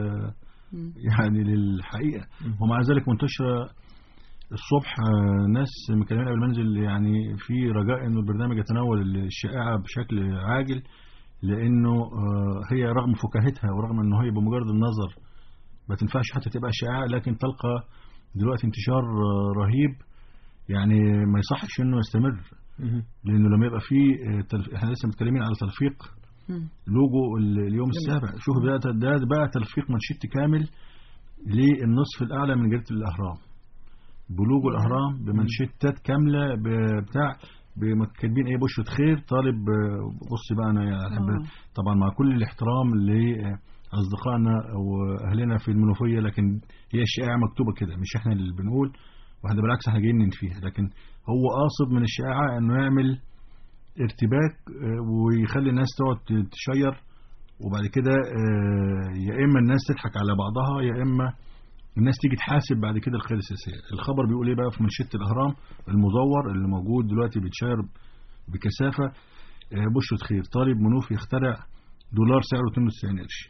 يعني للحقيقه، ومع ذلك منتشره الصبح. ناس مكلمين قبل المنزل يعني في رجاء انه البرنامج يتناول الشائعه بشكل عاجل، لانه هي رغم فكاهتها ورغم انه هي بمجرد النظر ما تنفعش حتى تبقى شائعه، لكن تلقى دلوقتي انتشار رهيب، يعني ما يصحش انه يستمر. لانه لما يبقى في احنا لسه متكلمين على تلفيق لوجو اليوم السابع، شوف ده بقى تلفيق منشط كامل للنصف الاعلى من جريدة الاهرام، بلوجو الاهرام بمنشطات كامله بتاع كاتبين ايه بشرة خير طالب. بص بقى انا يعني طبعا مع كل الاحترام لاصدقائنا واهلنا في المنوفيه، لكن هي الشائعه مكتوبه كده، مش احنا اللي بنقول، واحنا بالعكس احنا جايين ننفيها، لكن هو قاصد من الشائعه انه يعمل ارتباك ويخلي الناس تقعد تشير، وبعد كده يا اما الناس تضحك على بعضها، يا اما الناس تيجي تحاسب بعد كده القيادة السياسية. الخبر بيقول ايه بقى في منشطة الاهرام المزور اللي موجود دلوقتي بيتشير بكثافة؟ بشرة خير طالب منوفي يخترع دولار سعره 92 قرش.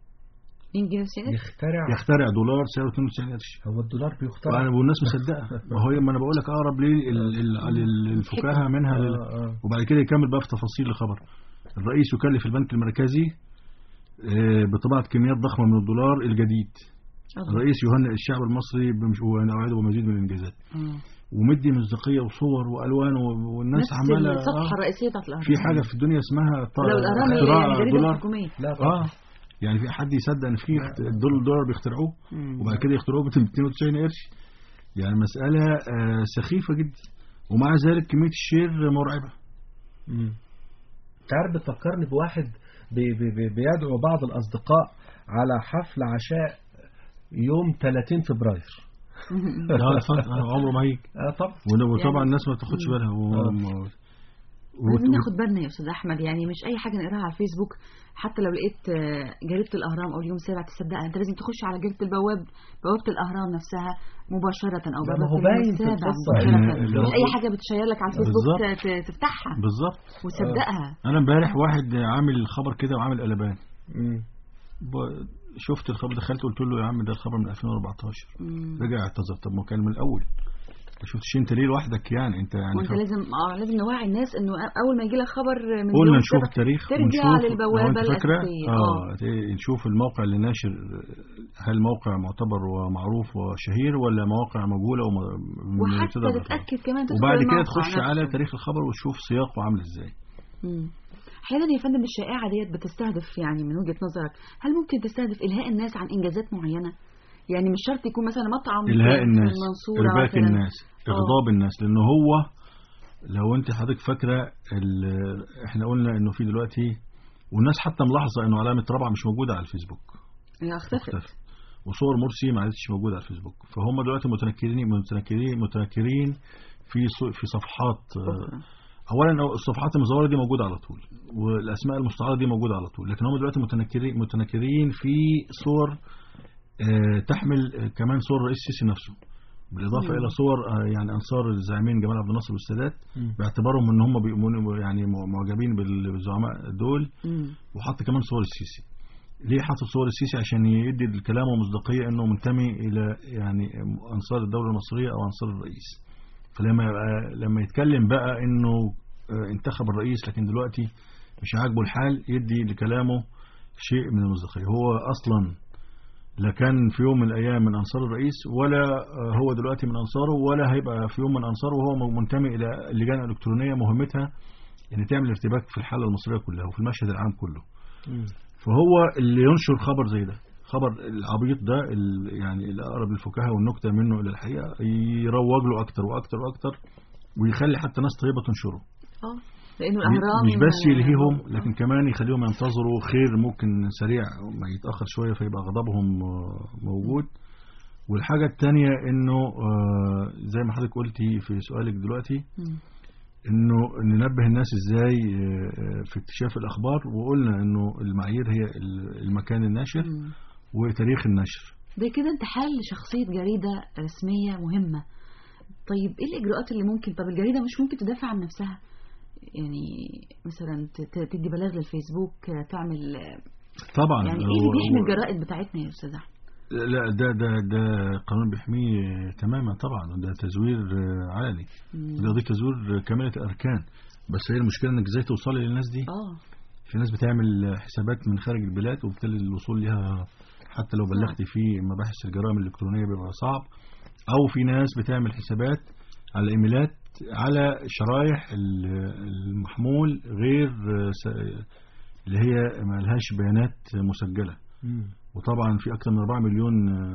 يخترع دولار سعره 92 قرش. هو الدولار بيخترع والناس مصدقه. ما هو ما انا بقول لك اقرب ليه الفكاهه منها وبعد كده يكمل بقى في تفاصيل الخبر. الرئيس يكلف البنك المركزي بطباعة كميات ضخمة من الدولار الجديد. الرئيس يهنئ الشعب المصري وأوعده بمزيد من الإنجازات. ومدي مصداقية وصور وألوان والناس عمالة نفس الصفحة الرئيسية بتاعت الأهرام. في حاجة في الدنيا اسمها اختراع دولار. لا يعني في حد يصدق ان في الدولار بيخترعوه وبعد كده يخترعوه ب 292 قرش؟ يعني مسألة سخيفة جدا، ومع ذلك كمية الشير مرعبة. تعرف بتفكرني بواحد بيدعو بعض الأصدقاء على حفل عشاء يوم 30 فبراير. عمره ما هيجي. وطبعا يعني الناس ما تاخدش بالها. لازم ناخد بالنا يا أستاذ أحمد، يعني مش أي حاجة نقراها على الفيسبوك، حتى لو لقيت جريدة الأهرام أو اليوم السابع تصدقها. أنت لازم تخش على جريدة بوابة الأهرام نفسها مباشرة، أو بوابة اليوم السابع مباشرة. مش أي حاجة بتشير لك على الفيسبوك تفتحها بالظبط وتصدقها. أنا امبارح واحد عامل خبر كده وعامل قلبان. شفت الخبر، دخلت قلت له يا عم ده الخبر من 2014. رجع اعتذر. طب ما كان من الأول، ما شفتش انت ليه لوحدك؟ يعني انت يعني وانت لازم نوعي الناس انه اول ما يجي لك خبر من قلنا نشوف التاريخ ترجع للبوابه الاساسيه. نشوف الموقع اللي ناشر، هل موقع معتبر ومعروف وشهير ولا مواقع مجهوله وحتى تتاكد كمان وبعد كده تخش على تاريخ الخبر وتشوف سياقه عامل ازاي. احيانا يا فندم الشائعه ديت بتستهدف، يعني من وجهه نظرك هل ممكن تستهدف الهاء الناس عن انجازات معينه؟ يعني مش شرط يكون مثلا مطعم إلهاء الناس، إرباك الناس، إغضاب الناس، لأنه هو لو أنت حضرتك فاكرة إحنا قلنا إنه في دلوقتي والناس حتى ملاحظة إنه علامة رابعة مش موجودة على الفيسبوك. اختفت. وصور مرسي ما عادتش موجودة على الفيسبوك، فهم دلوقتي متنكرين في صفحات. أولا الصفحات المزورة دي موجودة على طول، والأسماء المستعارة دي موجودة على طول، لكن هم دلوقتي متنكرين في صور تحمل كمان صور الرئيس السيسي نفسه، بالإضافة إلى صور يعني أنصار الزعيمين جمال عبد الناصر والسادات، باعتبارهم إن هم يعني معجبين بالزعماء دول، وحط كمان صور السيسي. ليه حاطط صور السيسي؟ عشان يدي الكلام مصداقية انه منتمي الى يعني انصار الدولة المصرية او انصار الرئيس. فلما يتكلم بقى انه انتخب الرئيس لكن دلوقتي مش عاجبه الحال، يدي لكلامه شيء من المصداقية. هو اصلا لا كان في يوم من الايام من انصار الرئيس، ولا هو دلوقتي من انصاره، ولا هيبقى في يوم من انصاره، وهو منتمي الى اللجان الالكترونية مهمتها ان تعمل ارتباك في الحالة المصرية كلها وفي المشهد العام كله. فهو اللي ينشر خبر زي ده، خبر العبيط ده يعني الأقرب للفكاهة والنكتة منه إلى الحقيقة، يروج له أكتر وأكتر وأكتر، ويخلي حتى ناس طيبة تنشره. لأنه الأهرام مش بس يلهيهم، لكن كمان يخليهم ينتظروا خير ممكن سريع ما يتأخر شوية فيبقى غضبهم موجود. والحاجة التانية إنه زي ما حضرتك قلتي في سؤالك دلوقتي، انه ننبه الناس ازاي في اكتشاف الاخبار، وقلنا انه المعايير هي المكان الناشر وتاريخ النشر. ده كده انتحال شخصية جريدة رسمية مهمة. طيب ايه الاجراءات اللي ممكن؟ طب الجريدة مش ممكن تدافع عن نفسها؟ يعني مثلا تدي بلاغ للفيسبوك، تعمل طبعا يعني ايه اللي بيحمي الجرائد بتاعتنا يا استاذ احمد؟ لا ده قانون بيحميه تماما طبعا، ده تزوير عالي، ده قضية تزوير كاملة الأركان. بس هي المشكلة انك ازاي توصلي للناس دي. في ناس بتعمل حسابات من خارج البلاد، وبالتالي الوصول لها حتى لو بلغتي في مباحث الجرائم الإلكترونية بيبقى صعب. او في ناس بتعمل حسابات على ايميلات على شرايح المحمول غير اللي هي ما لهاش بيانات مسجلة. وطبعا في أكثر من 4 مليون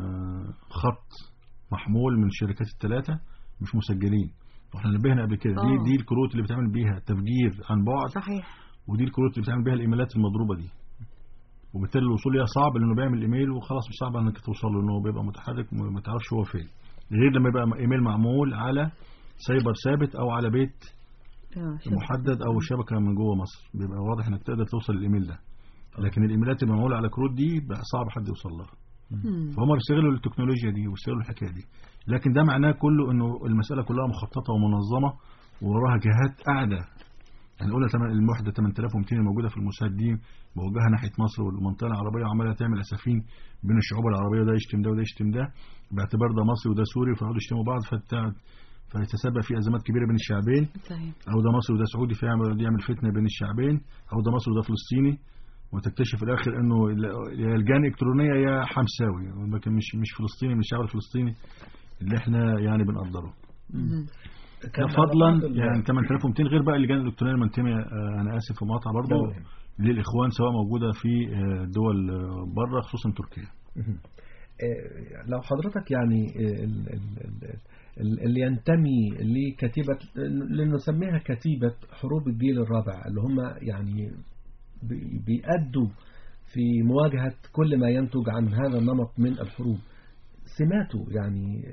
خط محمول من الشركات الثلاثة مش مسجلين، واحنا نبهنا قبل كده. دي الكروت اللي بتعمل بيها تفجير عن بعد. صحيح. ودي الكروت اللي بتعمل بيها الايميلات المضروبة دي، وبالتالي الوصول ليها صعب، لانه بيعمل ايميل وخلاص مش صعب انك توصل له، لانه بيبقى متحرك وما تعرفش هو فين، غير لما يبقى ايميل معمول على سايبر ثابت او على بيت محدد او شبكة من جوه مصر، بيبقى واضح انك تقدر توصل للايميل ده. لكن الايميلات اللي معموله على كروت دي بقى صعب حد يوصل لها. فهم بيستغلوا التكنولوجيا دي وبيستغلوا الحكايه دي. لكن ده معناه كله انه المساله كلها مخططه ومنظمه ووراها جهات قاعده. يعني قلنا الوحده 8200 الموجوده في الموساد دي موجهه ناحيه مصر والمنطقه العربيه، وعماله تعمل اسفين بين الشعوب العربيه، وده يشتم ده وده يشتم ده، باعتبار ده مصري وده سوري، فيقعدوا يشتموا بعض فيتسبب في ازمات كبيره بين الشعبين. صحيح. او ده مصري وده سعودي فيعمل فتنه بين الشعبين، او ده مصري وده فلسطيني، وتكتشف في الاخر انه يا لجان الكترونيه يا حمساوي، لكن مش فلسطيني من الشعب الفلسطيني اللي احنا يعني بنقدره. فضلا يعني 8200 غير بقى اللجان الالكترونيه المنتميه، انا اسف في المقاطعه برضه، للاخوان سواء موجوده في دول بره خصوصا تركيا. لو حضرتك يعني اللي ينتمي لكتيبه، لنسميها كتيبه حروب الجيل الرابع، اللي هم يعني بيأدوا في مواجهة كل ما ينتج عن هذا النمط من الحروب، سماته يعني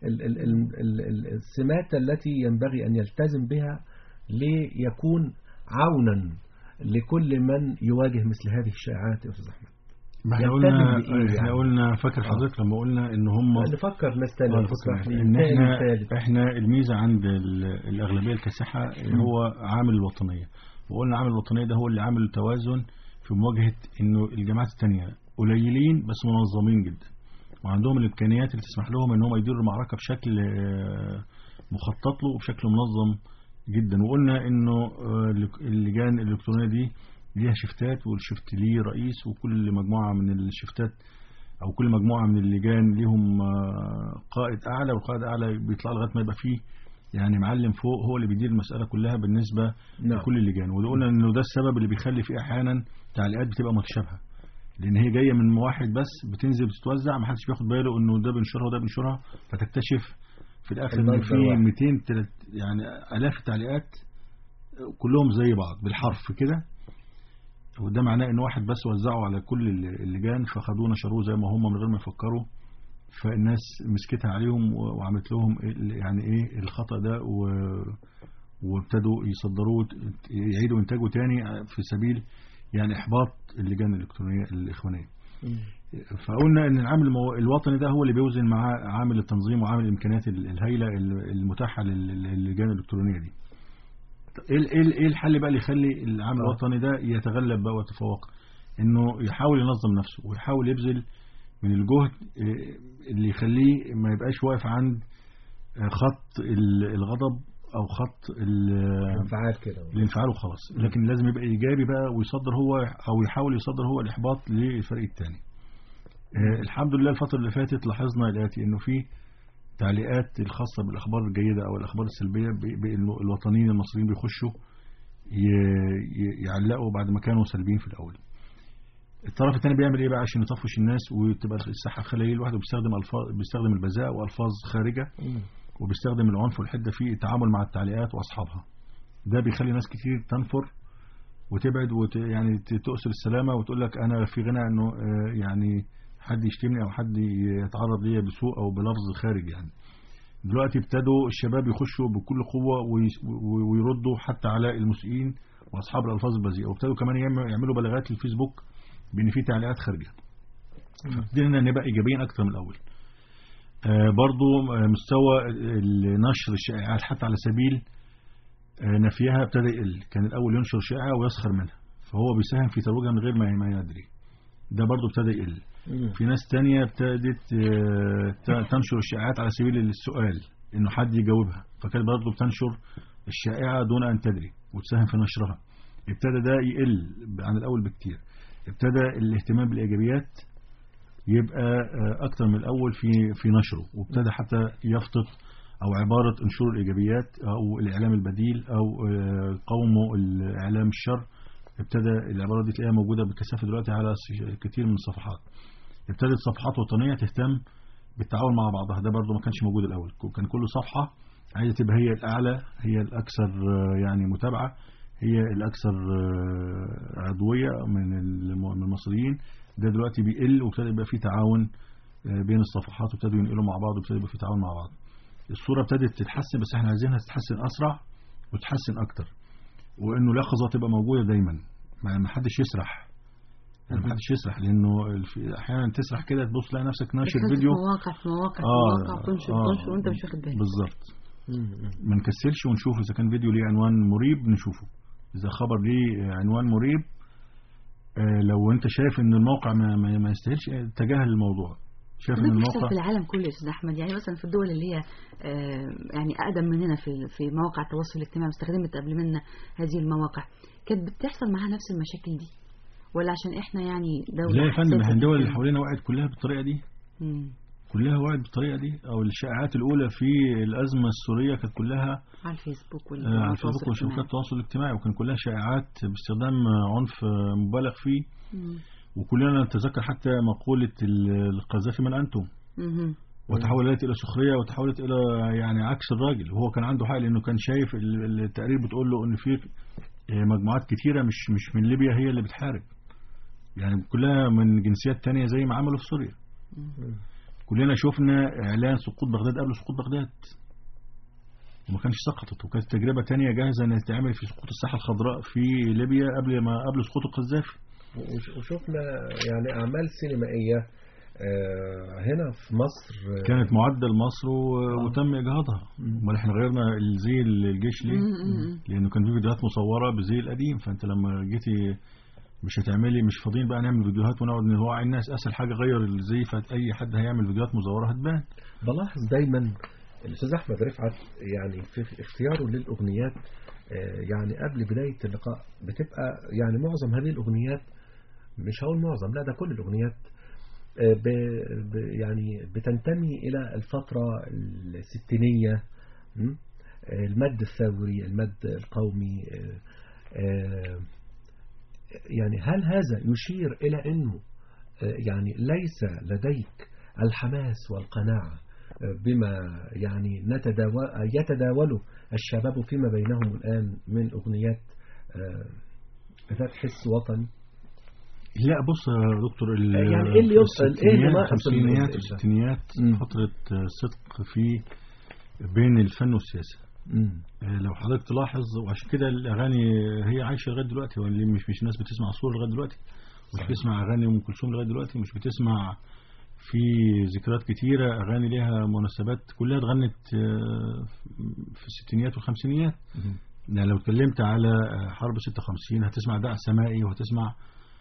السمات التي ينبغي أن يلتزم بها ليكون عونا لكل من يواجه مثل هذه الشائعات. يا أستاذ أحمد، احنا قلنا فاكر حضرتك لما قلنا ان هم نفكر ناس تانية، احنا الميزة عند الأغلبية الكاسحة هو عامل الوطنية، وقلنا عامل الوطنية ده هو اللي عامل توازن في مواجهة انه الجماعات التانية قليلين بس منظمين جدا، وعندهم الامكانيات اللي تسمح لهم انهم يديروا المعركة بشكل مخطط له وبشكل منظم جدا. وقلنا انه اللجان الالكترونية دي ليها شفتات، والشفت ليه رئيس، وكل مجموعة من الشفتات او كل مجموعة من اللجان ليهم قائد اعلى، والقائد اعلى بيطلع لغاية ما يبقى فيه يعني معلم فوق هو اللي بيدير المسألة كلها بالنسبة لكل اللجان. وقلنا انه ده السبب اللي بيخلي فيه احيانا تعليقات بتبقى متشابهة، لان هي جاية من واحد بس بتنزل بتتوزع، ما حدش بياخد باله انه ده بينشرها وده بينشرها، فتكتشف في الاخر ان في 200 يعني الاف تعليقات كلهم زي بعض بالحرف كده، وده معناه ان واحد بس وزعه على كل اللجان فخدوه نشروه زي ما هم من غير ما يفكروا، فالناس مسكتها عليهم وعملت لهم يعني ايه الخطأ ده، وابتدوا يصدروه يعيدوا انتاجه تاني في سبيل يعني احباط اللجان الالكترونيه الاخوانيه. فقلنا ان العامل الوطني ده هو اللي بيوزن مع عامل التنظيم وعامل الامكانيات الهائله المتاحه للجان الالكترونيه دي. ايه الحل بقى اللي يخلي العامل الوطني ده يتغلب بقى ويتفوق؟ انه يحاول ينظم نفسه ويحاول يبذل من الجهد اللي يخليه ما يبقاش واقف عند خط الغضب او خط الانفعال وخلاص، لكن لازم يبقى ايجابي بقى ويصدر هو او يحاول يصدر هو الاحباط للفريق الثاني. الحمد لله الفترة اللي فاتت لاحظنا الآتي انه في تعليقات الخاصة بالاخبار الجيدة او الاخبار السلبية الوطنيين المصريين بيخشوا يعلقوا بعد ما كانوا سلبيين في الاول. الطرف الثاني بيعمل ايه بقى عشان يطفش الناس وتبقى الساحة خليل واحد، بيستخدم البذاء والفاظ خارجة وبيستخدم العنف والحدة في التعامل مع التعليقات واصحابها. ده بيخلي ناس كتير تنفر وتبعد يعني تؤثر السلامة وتقول لك انا في غنى انه يعني حد يشتمني او حد يتعرض لي بسوء او بلفظ خارج. يعني دلوقتي ابتدوا الشباب يخشوا بكل قوة ويردوا حتى على المسيئين واصحاب الالفاظ البذيئة، وابتدوا كمان يعملوا بلاغات للفيسبوك بان في تعليقات خارجة. فابتدينا نبقى ايجابيين اكتر من الاول. برضو مستوى نشر الشائعات حتى على سبيل نفيها ابتدى يقل. كان الاول ينشر شائعة ويسخر منها فهو بيساهم في ترويجها من غير ما يدري، ده برضو ابتدى يقل. في ناس تانية ابتدت تنشر الشائعات على سبيل السؤال انه حد يجاوبها، فكانت برضو بتنشر الشائعة دون ان تدري وتساهم في نشرها. ابتدى ده يقل عن الاول بكتير. ابتدى الاهتمام بالايجابيات يبقى اكتر من الاول في نشره، وابتدى حتى يفطط او عبارة انشروا الايجابيات او الاعلام البديل او قوموا الاعلام الشر. ابتدى العبارة دي تلاقيها موجودة بكثافة دلوقتي على كتير من الصفحات. ابتدت صفحات وطنية تهتم بالتعاون مع بعضها، ده برضو ما كانش موجود الأول. كان كل صفحة عايزة تبقى هي الأعلى، هي الأكثر يعني متابعة، هي الأكثر عضوية من المصريين. ده دلوقتي بيقل وابتدى يبقى في تعاون بين الصفحات وابتدوا ينقلوا مع بعض وابتدى يبقى في تعاون مع بعض. الصورة ابتدت تتحسن، بس احنا عايزينها تتحسن أسرع وتتحسن أكتر، وإنه اليقظة تبقى موجودة دايما، ما حدش يسرح. يعني ما حدش يسرح، لأنه أحيانا تسرح كده تبص تلاقي نفسك ناشر فيديو في مواقع تنشر وأنت مش واخد بالك. بالظبط. ما نكسلش ونشوف إذا كان فيديو ليه عنوان مريب نشوفه، إذا خبر ليه عنوان مريب لو أنت شايف إن الموقع ما يستاهلش تجاهل الموضوع. شايف ان الموقع في العالم كله يا استاذ احمد، يعني مثلا في الدول اللي هي يعني اقدم مننا في مواقع التواصل الاجتماعي واستخدمت قبل منا هذه المواقع، كانت بتحصل معاها نفس المشاكل دي ولا عشان احنا يعني دوله؟ لا يا فندم، الدول اللي حوالينا وقعت كلها بالطريقه دي. كلها وقعت بالطريقه دي. او الشائعات الاولى في الازمه السوريه كانت كلها على الفيسبوك وشبكات التواصل الاجتماعي، وكان كلها شائعات باستخدام عنف مبالغ فيه. وكلنا نتذكر حتى مقولة القذافي من أنتم، وتحولت إلى سخرية وتحولت إلى يعني عكس الراجل. وهو كان عنده حق، لأنه كان شايف التقرير بتقول له إن في مجموعات كتيرة مش من ليبيا هي اللي بتحارب، يعني كلها من جنسيات تانية زي ما عملوا في سوريا. كلنا شفنا إعلان سقوط بغداد قبل سقوط بغداد وما كانش سقطت، وكانت تجربة تانية جاهزة أن تعمل في سقوط الساحة الخضراء في ليبيا قبل سقوط القذافي. وشفنا يعني أعمال سينمائية هنا في مصر كانت معدة لمصر وتم إجهاضها. امال احنا غيرنا الزي الجيش ليه؟ لأنه كان في فيديوهات مصورة بزي القديم، فأنت لما جيتي مش هتعملي، مش فاضيين بقى نعمل فيديوهات ونقعد نوعي الناس. أسهل حاجة غير الزي، فأي حد هيعمل فيديوهات مزورة هتبان. بلاحظ دايما الأستاذ أحمد رفعت يعني في اختياره للأغنيات يعني قبل بداية اللقاء بتبقى يعني معظم هذه الأغنيات، مش هقول معظم، لا ده كل الأغنيات يعني بتنتمي إلى الفترة الستينية، المد الثوري، المد القومي. يعني هل هذا يشير إلى أنه يعني ليس لديك الحماس والقناعة بما يعني يتداوله الشباب فيما بينهم الآن من أغنيات ذات حس وطني؟ لا بص يا دكتور، يعني ايه اللي يوصل الخمسينيات والستينيات فترة صدق في بين الفن والسياسة. لو حضرتك تلاحظ، وعشان كده الأغاني هي عايشة لغاية دلوقتي، واللي مش الناس بتسمع صور لغاية دلوقتي، مش بتسمع أغاني أم كلثوم لغاية دلوقتي، مش بتسمع في ذكريات كتيرة أغاني لها مناسبات كلها اتغنت في الستينيات والخمسينيات. يعني لو اتكلمت على حرب 56 هتسمع داع سمائي، وهتسمع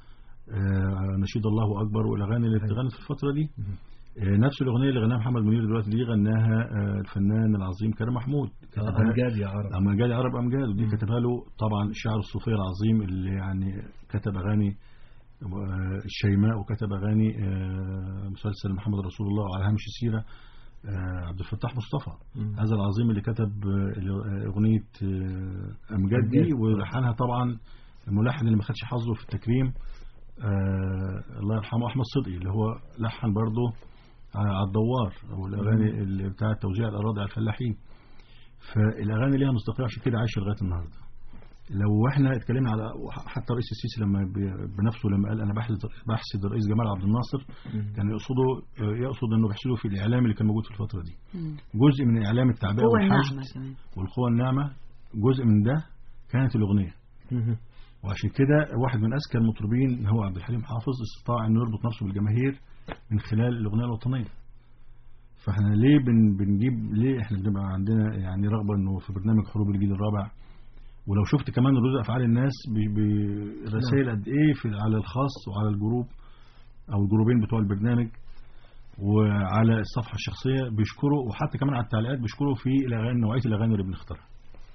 نشيد الله أكبر والأغاني اللي اتغنت في الفترة دي. نفس الأغنية اللي غناها محمد منير دلوقتي دي غناها الفنان العظيم كريم محمود، أمجاد يا عرب، أمجاد يا عرب أمجاد، ودي كتبها له طبعا الشاعر الصوفي العظيم اللي يعني كتب أغاني الشيماء، وكتب أغاني مسلسل محمد رسول الله وعلى هامش السيرة عبد الفتاح مصطفى. هذا العظيم اللي كتب أغنية أمجاد دي، ولحنها طبعا الملحن اللي ما خدش حظه في التكريم الله يرحمه أحمد صدقي، اللي هو لحن برضه على الدوار أو الأغاني اللي بتاعت توزيع الأراضي على الفلاحين. فالأغاني ليها مصداقية، عشان كده عايشة لغاية النهارده. لو احنا اتكلمنا على حتى رئيس السيسي لما بنفسه لما قال انا بحسد الرئيس جمال عبد الناصر، كان يقصد انه بيحسده في الاعلام اللي كان موجود في الفتره دي. جزء من الاعلام التعبئه والحشد والقوه الناعمه، جزء من ده كانت الاغنيه. وعشان كده واحد من اذكى المطربين هو عبد الحليم حافظ استطاع انه يربط نفسه بالجماهير من خلال الاغنيه الوطنيه. فاحنا ليه بنجيب ليه احنا بنبقى عندنا يعني رغبه انه في برنامج حروب الجيل الرابع، ولو شفت كمان ردود افعال الناس برسائل قد ايه على الخاص وعلى الجروب او الجروبين بتوع البرنامج وعلى الصفحه الشخصيه بيشكروا، وحتى كمان على التعليقات بيشكروا في الاغاني، نوعيه الاغاني اللي بنختارها.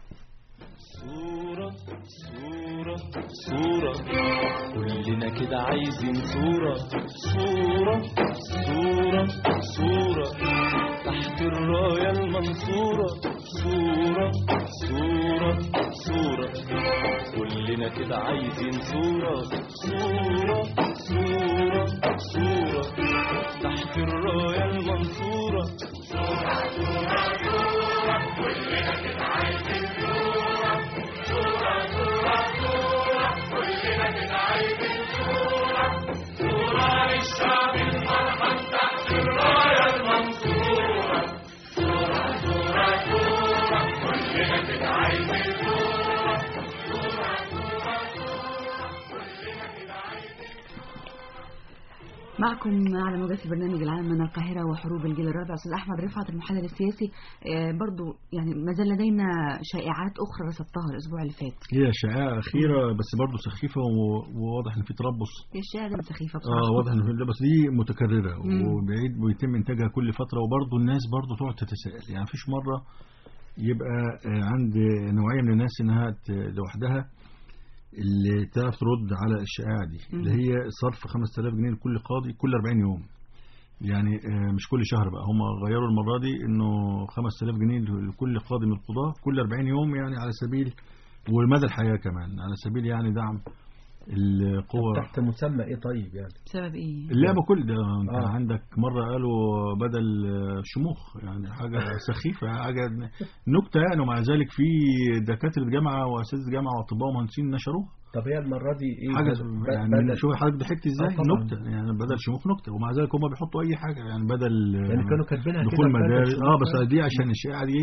صورة صورة صورة كلنا كده عايزين صورة صورة صورة صورة تحت الراية المنصورة صورة صورة صورة كلنا كده عايزين صورة صورة صورة صورة تحت الراية المنصورة صورة صورة صورة كلنا كده عايزين صورة صورة صورة صورة كلنا كده عايزين صورة صورة للشعب الفرحان تحت الراية المنصورة صورة صورة صورة كلنا كده عايزين صورة صورة صورة صورة كلنا كده عايزين. معكم على موجات البرنامج العام من القاهرة وحروب الجيل الرابع أستاذ أحمد رفعت المحلل السياسي. برضو يعني ما زال لدينا شائعات أخرى رصدتها الأسبوع اللي فات. هي شائعة أخيرة بس برضو سخيفة وواضح إن في تربص. هي الشائعة دي سخيفة بصراحة. واضح إن في، بس دي متكررة وبعيد ويتم إنتاجها كل فترة، وبرضو الناس برضو تقعد تتساءل. يعني مفيش مرة يبقى عند نوعية من الناس إنها لوحدها اللي تعرف ترد على الشائعة دي، اللي هي صرف 5000 جنيه لكل قاضي كل 40 يوم. يعني مش كل شهر بقى، هم غيروا المرة دي انه 5000 جنيه لكل قاضي من القضاة كل 40 يوم، يعني على سبيل ومدى الحياة كمان، على سبيل يعني دعم القوة. تحت مسمى ايه طيب؟ يعني بسبب ايه؟ اللعبة كل ده. عندك مرة قالوا بدل شموخ، يعني حاجة سخيفة، حاجة نكتة يعني. ومع ذلك في دكاترة جامعة وأساتذة جامعة وأطباء ومهندسين نشروها. طب هي المرة دي ايه؟ حاجة يعني شوف حضرتك ضحكت ازاي. نكتة يعني، بدل شموخ نكتة، ومع ذلك هم بيحطوا أي حاجة يعني بدل يعني كانوا كاتبينها دخول مدارس. بس دي عشان الشائعة دي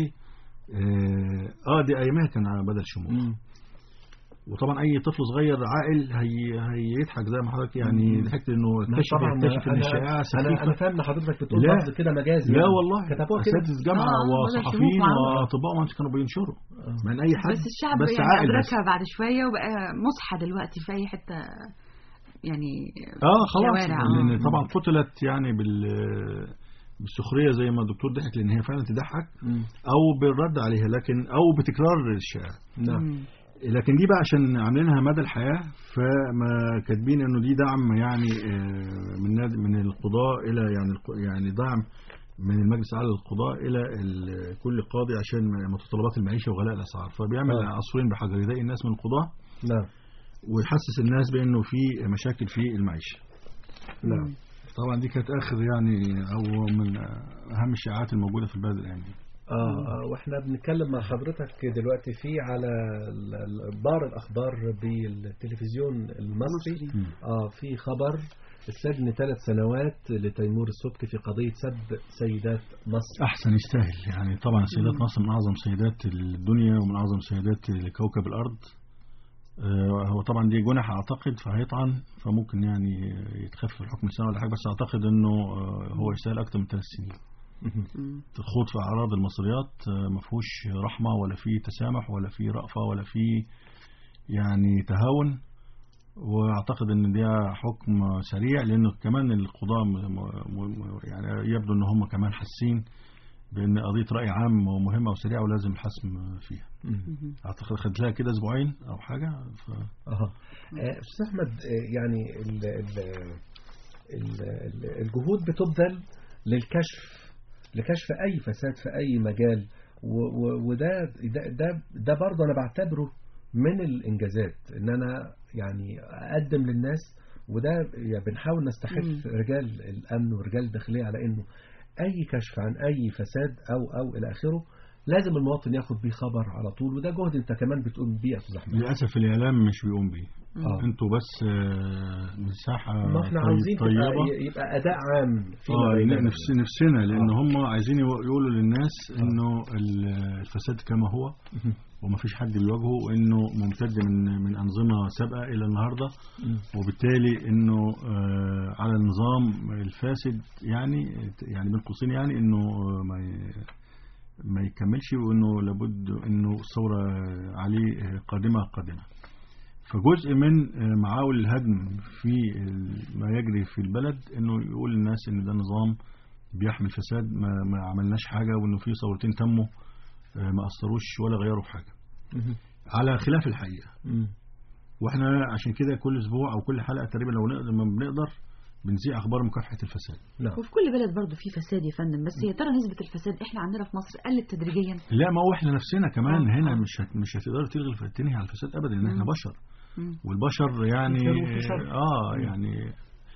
دي أيامها كان بدل شموخ. وطبعا اي طفل صغير عاقل هيضحك زي ما حضرتك يعني ضحكت انه اكتشف ان الشائعه سخيفه. انا فاهم ان حضرتك بتقول لفظ كده مجازي. لا والله، كتبوها كده اساتذه جامعه وصحفيين واطباء ما كانوا بينشروا من اي حد. بس الشعب بس يعني عاقل ادركها بعد شويه وبقى مصحى دلوقتي في اي حته يعني. خلاص لان طبعا قتلت يعني بالسخريه زي ما الدكتور ضحك، لان هي فعلا تضحك او بالرد عليها، لكن او بتكرار الشائعه. نعم. لكن دي بقى عشان عاملينها مدى الحياة، فما كاتبين انه دي دعم يعني من القضاء الى يعني دعم من المجلس الاعلى للقضاء الى كل قاضي عشان متطلبات المعيشة وغلاء الاسعار. فبيعمل عصفورين بحجر، يضايق الناس من القضاء ويحسس الناس بانه في مشاكل في المعيشة. نعم. طبعا دي كانت اخر يعني او من اهم الشائعات الموجودة في البلد الان دي. واحنا بنتكلم مع حضرتك دلوقتي على دار الاخبار بالتلفزيون المصري. في خبر السجن 3 سنوات لتيمور السبكي في قضية سب سيدات مصر. احسن، يستاهل يعني. طبعا سيدات مصر من اعظم سيدات الدنيا ومن اعظم سيدات كوكب الارض. هو طبعا دي جنح اعتقد، فهيطعن فممكن يعني يتخفف الحكم سنة ولا حاجة، بس اعتقد انه هو يستاهل اكتر من 3 سنين. الخوض في أعراض المصريات ما فيهوش رحمة ولا فيه تسامح ولا فيه رأفة ولا فيه يعني تهاون. واعتقد ان ده حكم سريع، لانه كمان القضاة يعني يبدو ان هم كمان حاسين بان قضية رأي عام مهمة وسريعة ولازم الحسم فيها. اعتقد خدت لها كده اسبوعين او حاجة. استاذ احمد، يعني الجهود بتبذل لكشف اي فساد في اي مجال، وده برضه انا بعتبره من الانجازات، ان انا يعني اقدم للناس، وده يعني بنحاول نستحث رجال الامن ورجال الداخليه على انه اي كشف عن اي فساد او الى اخره لازم المواطن ياخد بيه خبر على طول، وده جهد انت كمان بتقوم بيه يا استاذ احمد. للاسف الاعلام مش بيقوم بيه. انتوا بس مساحه ما احنا عاوزين طيبه يبقى اداء عام نفسنا، لان هم عايزين يقولوا للناس انه الفساد كما هو وما فيش حد بيواجهه، وانه ممتد من انظمه سابقه الى النهارده، وبالتالي انه على النظام الفاسد يعني بين قوسين يعني انه ما يكملش، وانه لابد انه الثوره عليه قادمه. فجزء من معاول الهدم في ما يجري في البلد انه يقول للناس ان ده نظام بيحمل فساد، ما عملناش حاجه، وانه في ثورتين تموا ما اثروش ولا غيروا في حاجه على خلاف الحقيقه. واحنا عشان كده كل اسبوع او كل حلقه تقريبا لما بنقدر بنذيع اخبار مكافحه الفساد. وفي كل بلد برضو في فساد يا فندم، بس يا ترى نسبه الفساد احنا عندنا في مصر قلت تدريجيا؟ لا، ما هو احنا نفسنا كمان هنا مش هتقدر تنهي على الفساد ابدا، لان احنا بشر، والبشر يعني يعني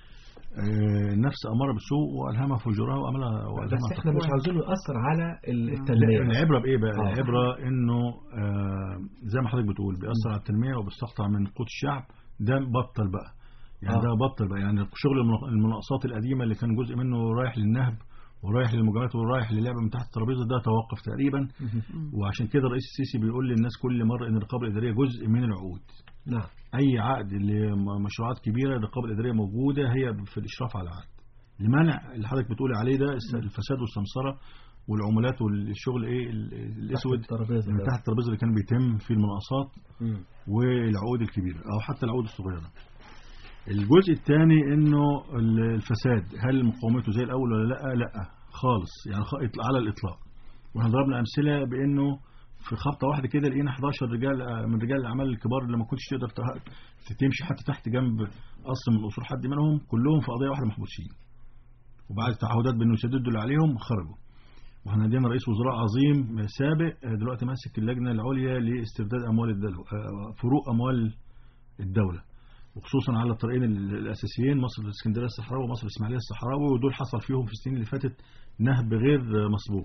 النفس اماره بالسوء والهمها فجورها واملها. بس احنا مش عاوزينه ياثر على التنميه. العبره بايه بقى؟ العبره انه زي ما حضرتك بتقول بيأثر على التنميه وبيستقطع من قوت الشعب. ده بطل بقى يعني شغل المناقصات القديمه اللي كان جزء منه رايح للنهب ورايح للمجاملات ورايح للعبه من تحت الترابيزه، ده توقف تقريبا. وعشان كده الرئيس السيسي بيقول للناس كل مره ان الرقابه الاداريه جزء من العقود. نعم. اي عقد لمشروعات كبيره الرقابه الاداريه موجوده، هي في الاشراف على العقد لمنع اللي حضرتك بتقولي عليه ده، الفساد والسمسره والعمولات والشغل الاسود من تحت الترابيزه اللي كان بيتم في المناقصات والعقود الكبيره او حتى العقود الصغيره. الجزء الثاني انه الفساد هل مقاومته زي الاول ولا لا خالص، يعني على الاطلاق. واحنا ضربنا امثله بانه في خبطه واحده كده لقينا 11 رجال من رجال الاعمال الكبار اللي ما كنتش تقدر تمشي حتى تحت جنب اصل من اصول حد منهم، كلهم في قضيه واحده محبوسين، وبعد تعهدات بانه يسددوا اللي عليهم خرجوا. واحنا عندنا رئيس وزراء عظيم سابق دلوقتي ماسك اللجنه العليا لاسترداد اموال الدوله، فروق اموال الدوله، وخصوصا على الطريقين الاساسيين، مصر الاسكندريه الصحراوي ومصر الاسماعيليه الصحراوي، ودول حصل فيهم في السنين اللي فاتت نهب غير مسبوق.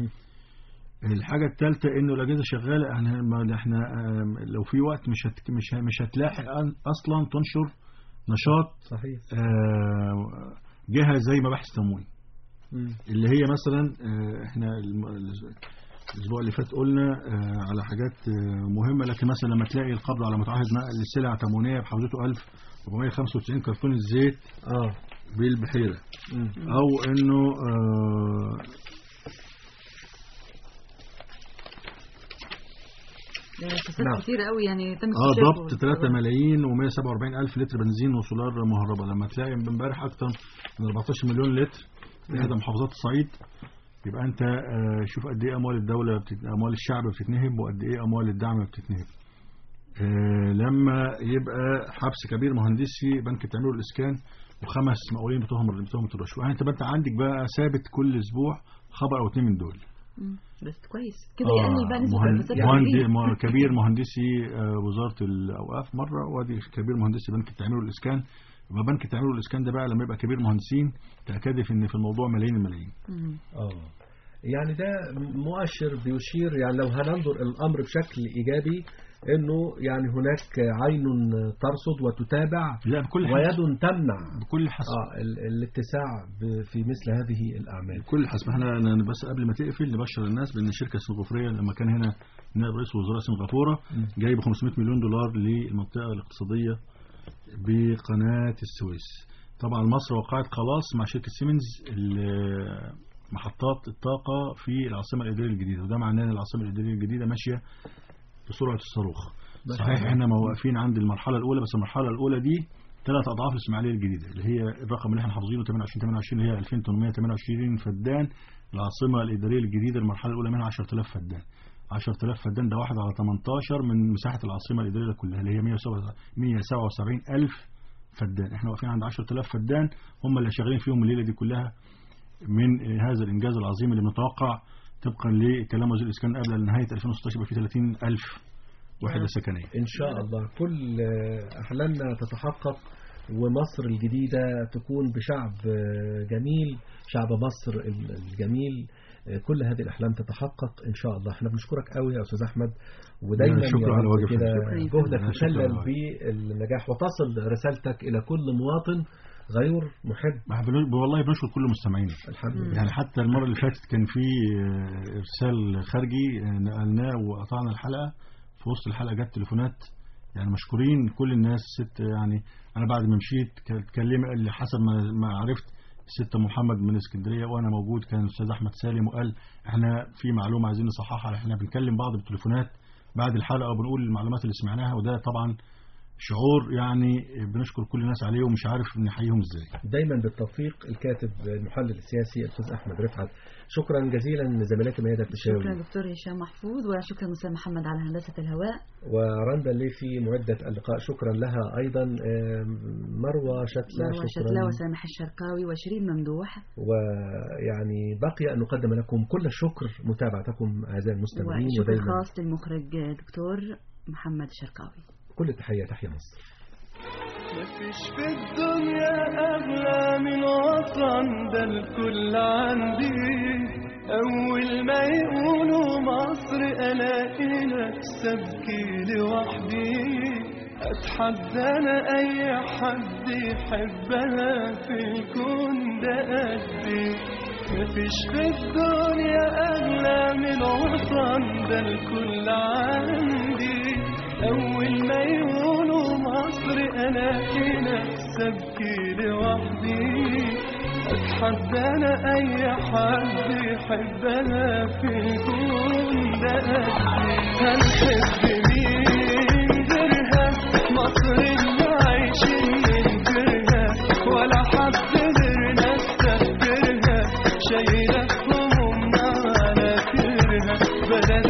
الحاجه الثالثه انه الاجهزه شغاله. احنا لو في وقت مش هتلاحق اصلا تنشر نشاط صحيح جهه زي مباحث تموين، اللي هي مثلا احنا الاسبوع اللي فات قلنا على حاجات مهمه، لكن مثلا لما تلاقي القبض على متعهد نقل للسلع تموينيه بحوزته 1495 كرتون الزيت بالبحيره، او انه فساد كتير قوي يعني تم ضبط 3 ملايين و147 الف لتر بنزين وسولار مهربه. لما تلاقي امبارح اكتر من 14 مليون لتر في احدى محافظات الصعيد، يبقى انت شوف قد ايه اموال الدوله اموال الشعب بتتنهب، وقد ايه اموال الدعم بتتنهب. لما يبقى حبس كبير مهندسي بنك التعمير والاسكان و5 مقاولين بتهمه الرشوه، يعني انت عندك بقى ثابت كل اسبوع خبر او 2 من دول. بس كويس كده يقلل بقى نسبه الفساد. كبير مهندسي وزاره الاوقاف مره، وادي كبير مهندسي بنك التعمير والاسكان. يبقى بنك التعمير والاسكان ده بقى لما يبقى كبير مهندسين تأكد ان في الموضوع ملايين. يعني ده مؤشر بيشير، يعني لو هننظر الامر بشكل ايجابي، انه يعني هناك عين ترصد وتتابع ويد تمنع بكل حسب الاتساع في مثل هذه الاعمال بكل حسب. احنا بس قبل ما تقفل نبشر الناس بان الشركه السنغافوريه لما كان هنا نائب رئيس وزراء سنغافوره جايب 500 مليون دولار للمنطقه الاقتصاديه بقناه السويس. طبعا مصر وقعت خلاص مع شركه سيمنز محطات الطاقه في العاصمه الاداريه الجديده، وده معناه ان العاصمه الاداريه الجديده ماشيه بسرعه الصاروخ. صحيح احنا واقفين عند المرحله الاولى، بس المرحله الاولى دي 3 اضعاف الاسماعيليه الجديده اللي هي الرقم اللي احنا حافظينه 28 اللي هي 2828 فدان. العاصمه الاداريه الجديده المرحله الاولى منها 10000 فدان. 10000 فدان ده 1 على 18 من مساحه العاصمه الاداريه كلها اللي هي 177000 فدان. احنا واقفين عند 10000 فدان هم اللي شغالين فيهم الليله دي كلها من هذا الانجاز العظيم اللي متوقع طبقا لكلام وزير الاسكان قبل نهايه 2016 يبقى في 30000 وحده سكنيه. ان شاء الله كل احلامنا تتحقق ومصر الجديده تكون بشعب جميل، شعب مصر الجميل، كل هذه الاحلام تتحقق ان شاء الله. احنا بنشكرك قوي يا استاذ احمد، ودايما شكرا على واجب كده جهدك يكلل بالنجاح وتصل رسالتك الى كل مواطن غير محب. والله بنشكر كل مستمعينا الحمد لله. يعني حتى المره اللي فاتت كان في ارسال خارجي نقلناه وقطعنا الحلقه، في وسط الحلقه جت تليفونات يعني مشكورين كل الناس. ست يعني انا بعد ما مشيت اتكلم قال لي حسب ما عرفت الست محمد من اسكندريه وانا موجود كان الاستاذ احمد سالم وقال احنا في معلومه عايزين نصححها. احنا بنكلم بعض بالتليفونات بعد الحلقه وبنقول المعلومات اللي سمعناها، وده طبعا شعور يعني بنشكر كل الناس عليه ومش عارف نحييهم ازاي. دايما بالتوفيق الكاتب المحلل السياسي الاستاذ احمد رفعت. شكرا جزيلا زميلتي ميادة التشاوي. شكرا دكتور هشام محفوظ، وشكرا استاذ محمد على هندسه الهواء، ورندا اللي في معده اللقاء شكرا لها ايضا. مروه شتلة وسامح الشرقاوي وشيرين ممدوح. ويعني بقي ان نقدم لكم كل الشكر متابعتكم اعزائي المستمعين، وشكر خاص للمخرج دكتور محمد الشرقاوي. كل التحية، تحية مصر. مفيش في الدنيا أغلى من وطن، ده الكل عندي. أول ما يقولوا مصر ألاقي نفسي أبكي لوحدي. أتحدى أنا أي حد يحبها في الكون ده قدي. مفيش في الدنيا أغلى من وطن، ده الكل عندي. أول ما يقولوا مصر ألاقي نفسي أبكي لوحدي. أتحدى أنا أي حد يحبها في الكون ده قدي. هنحب مين غيرها؟ مصر اللي عايشين ننكرها، ولا حد غيرنا استهترها. شايلة همومنا على كرها، بلد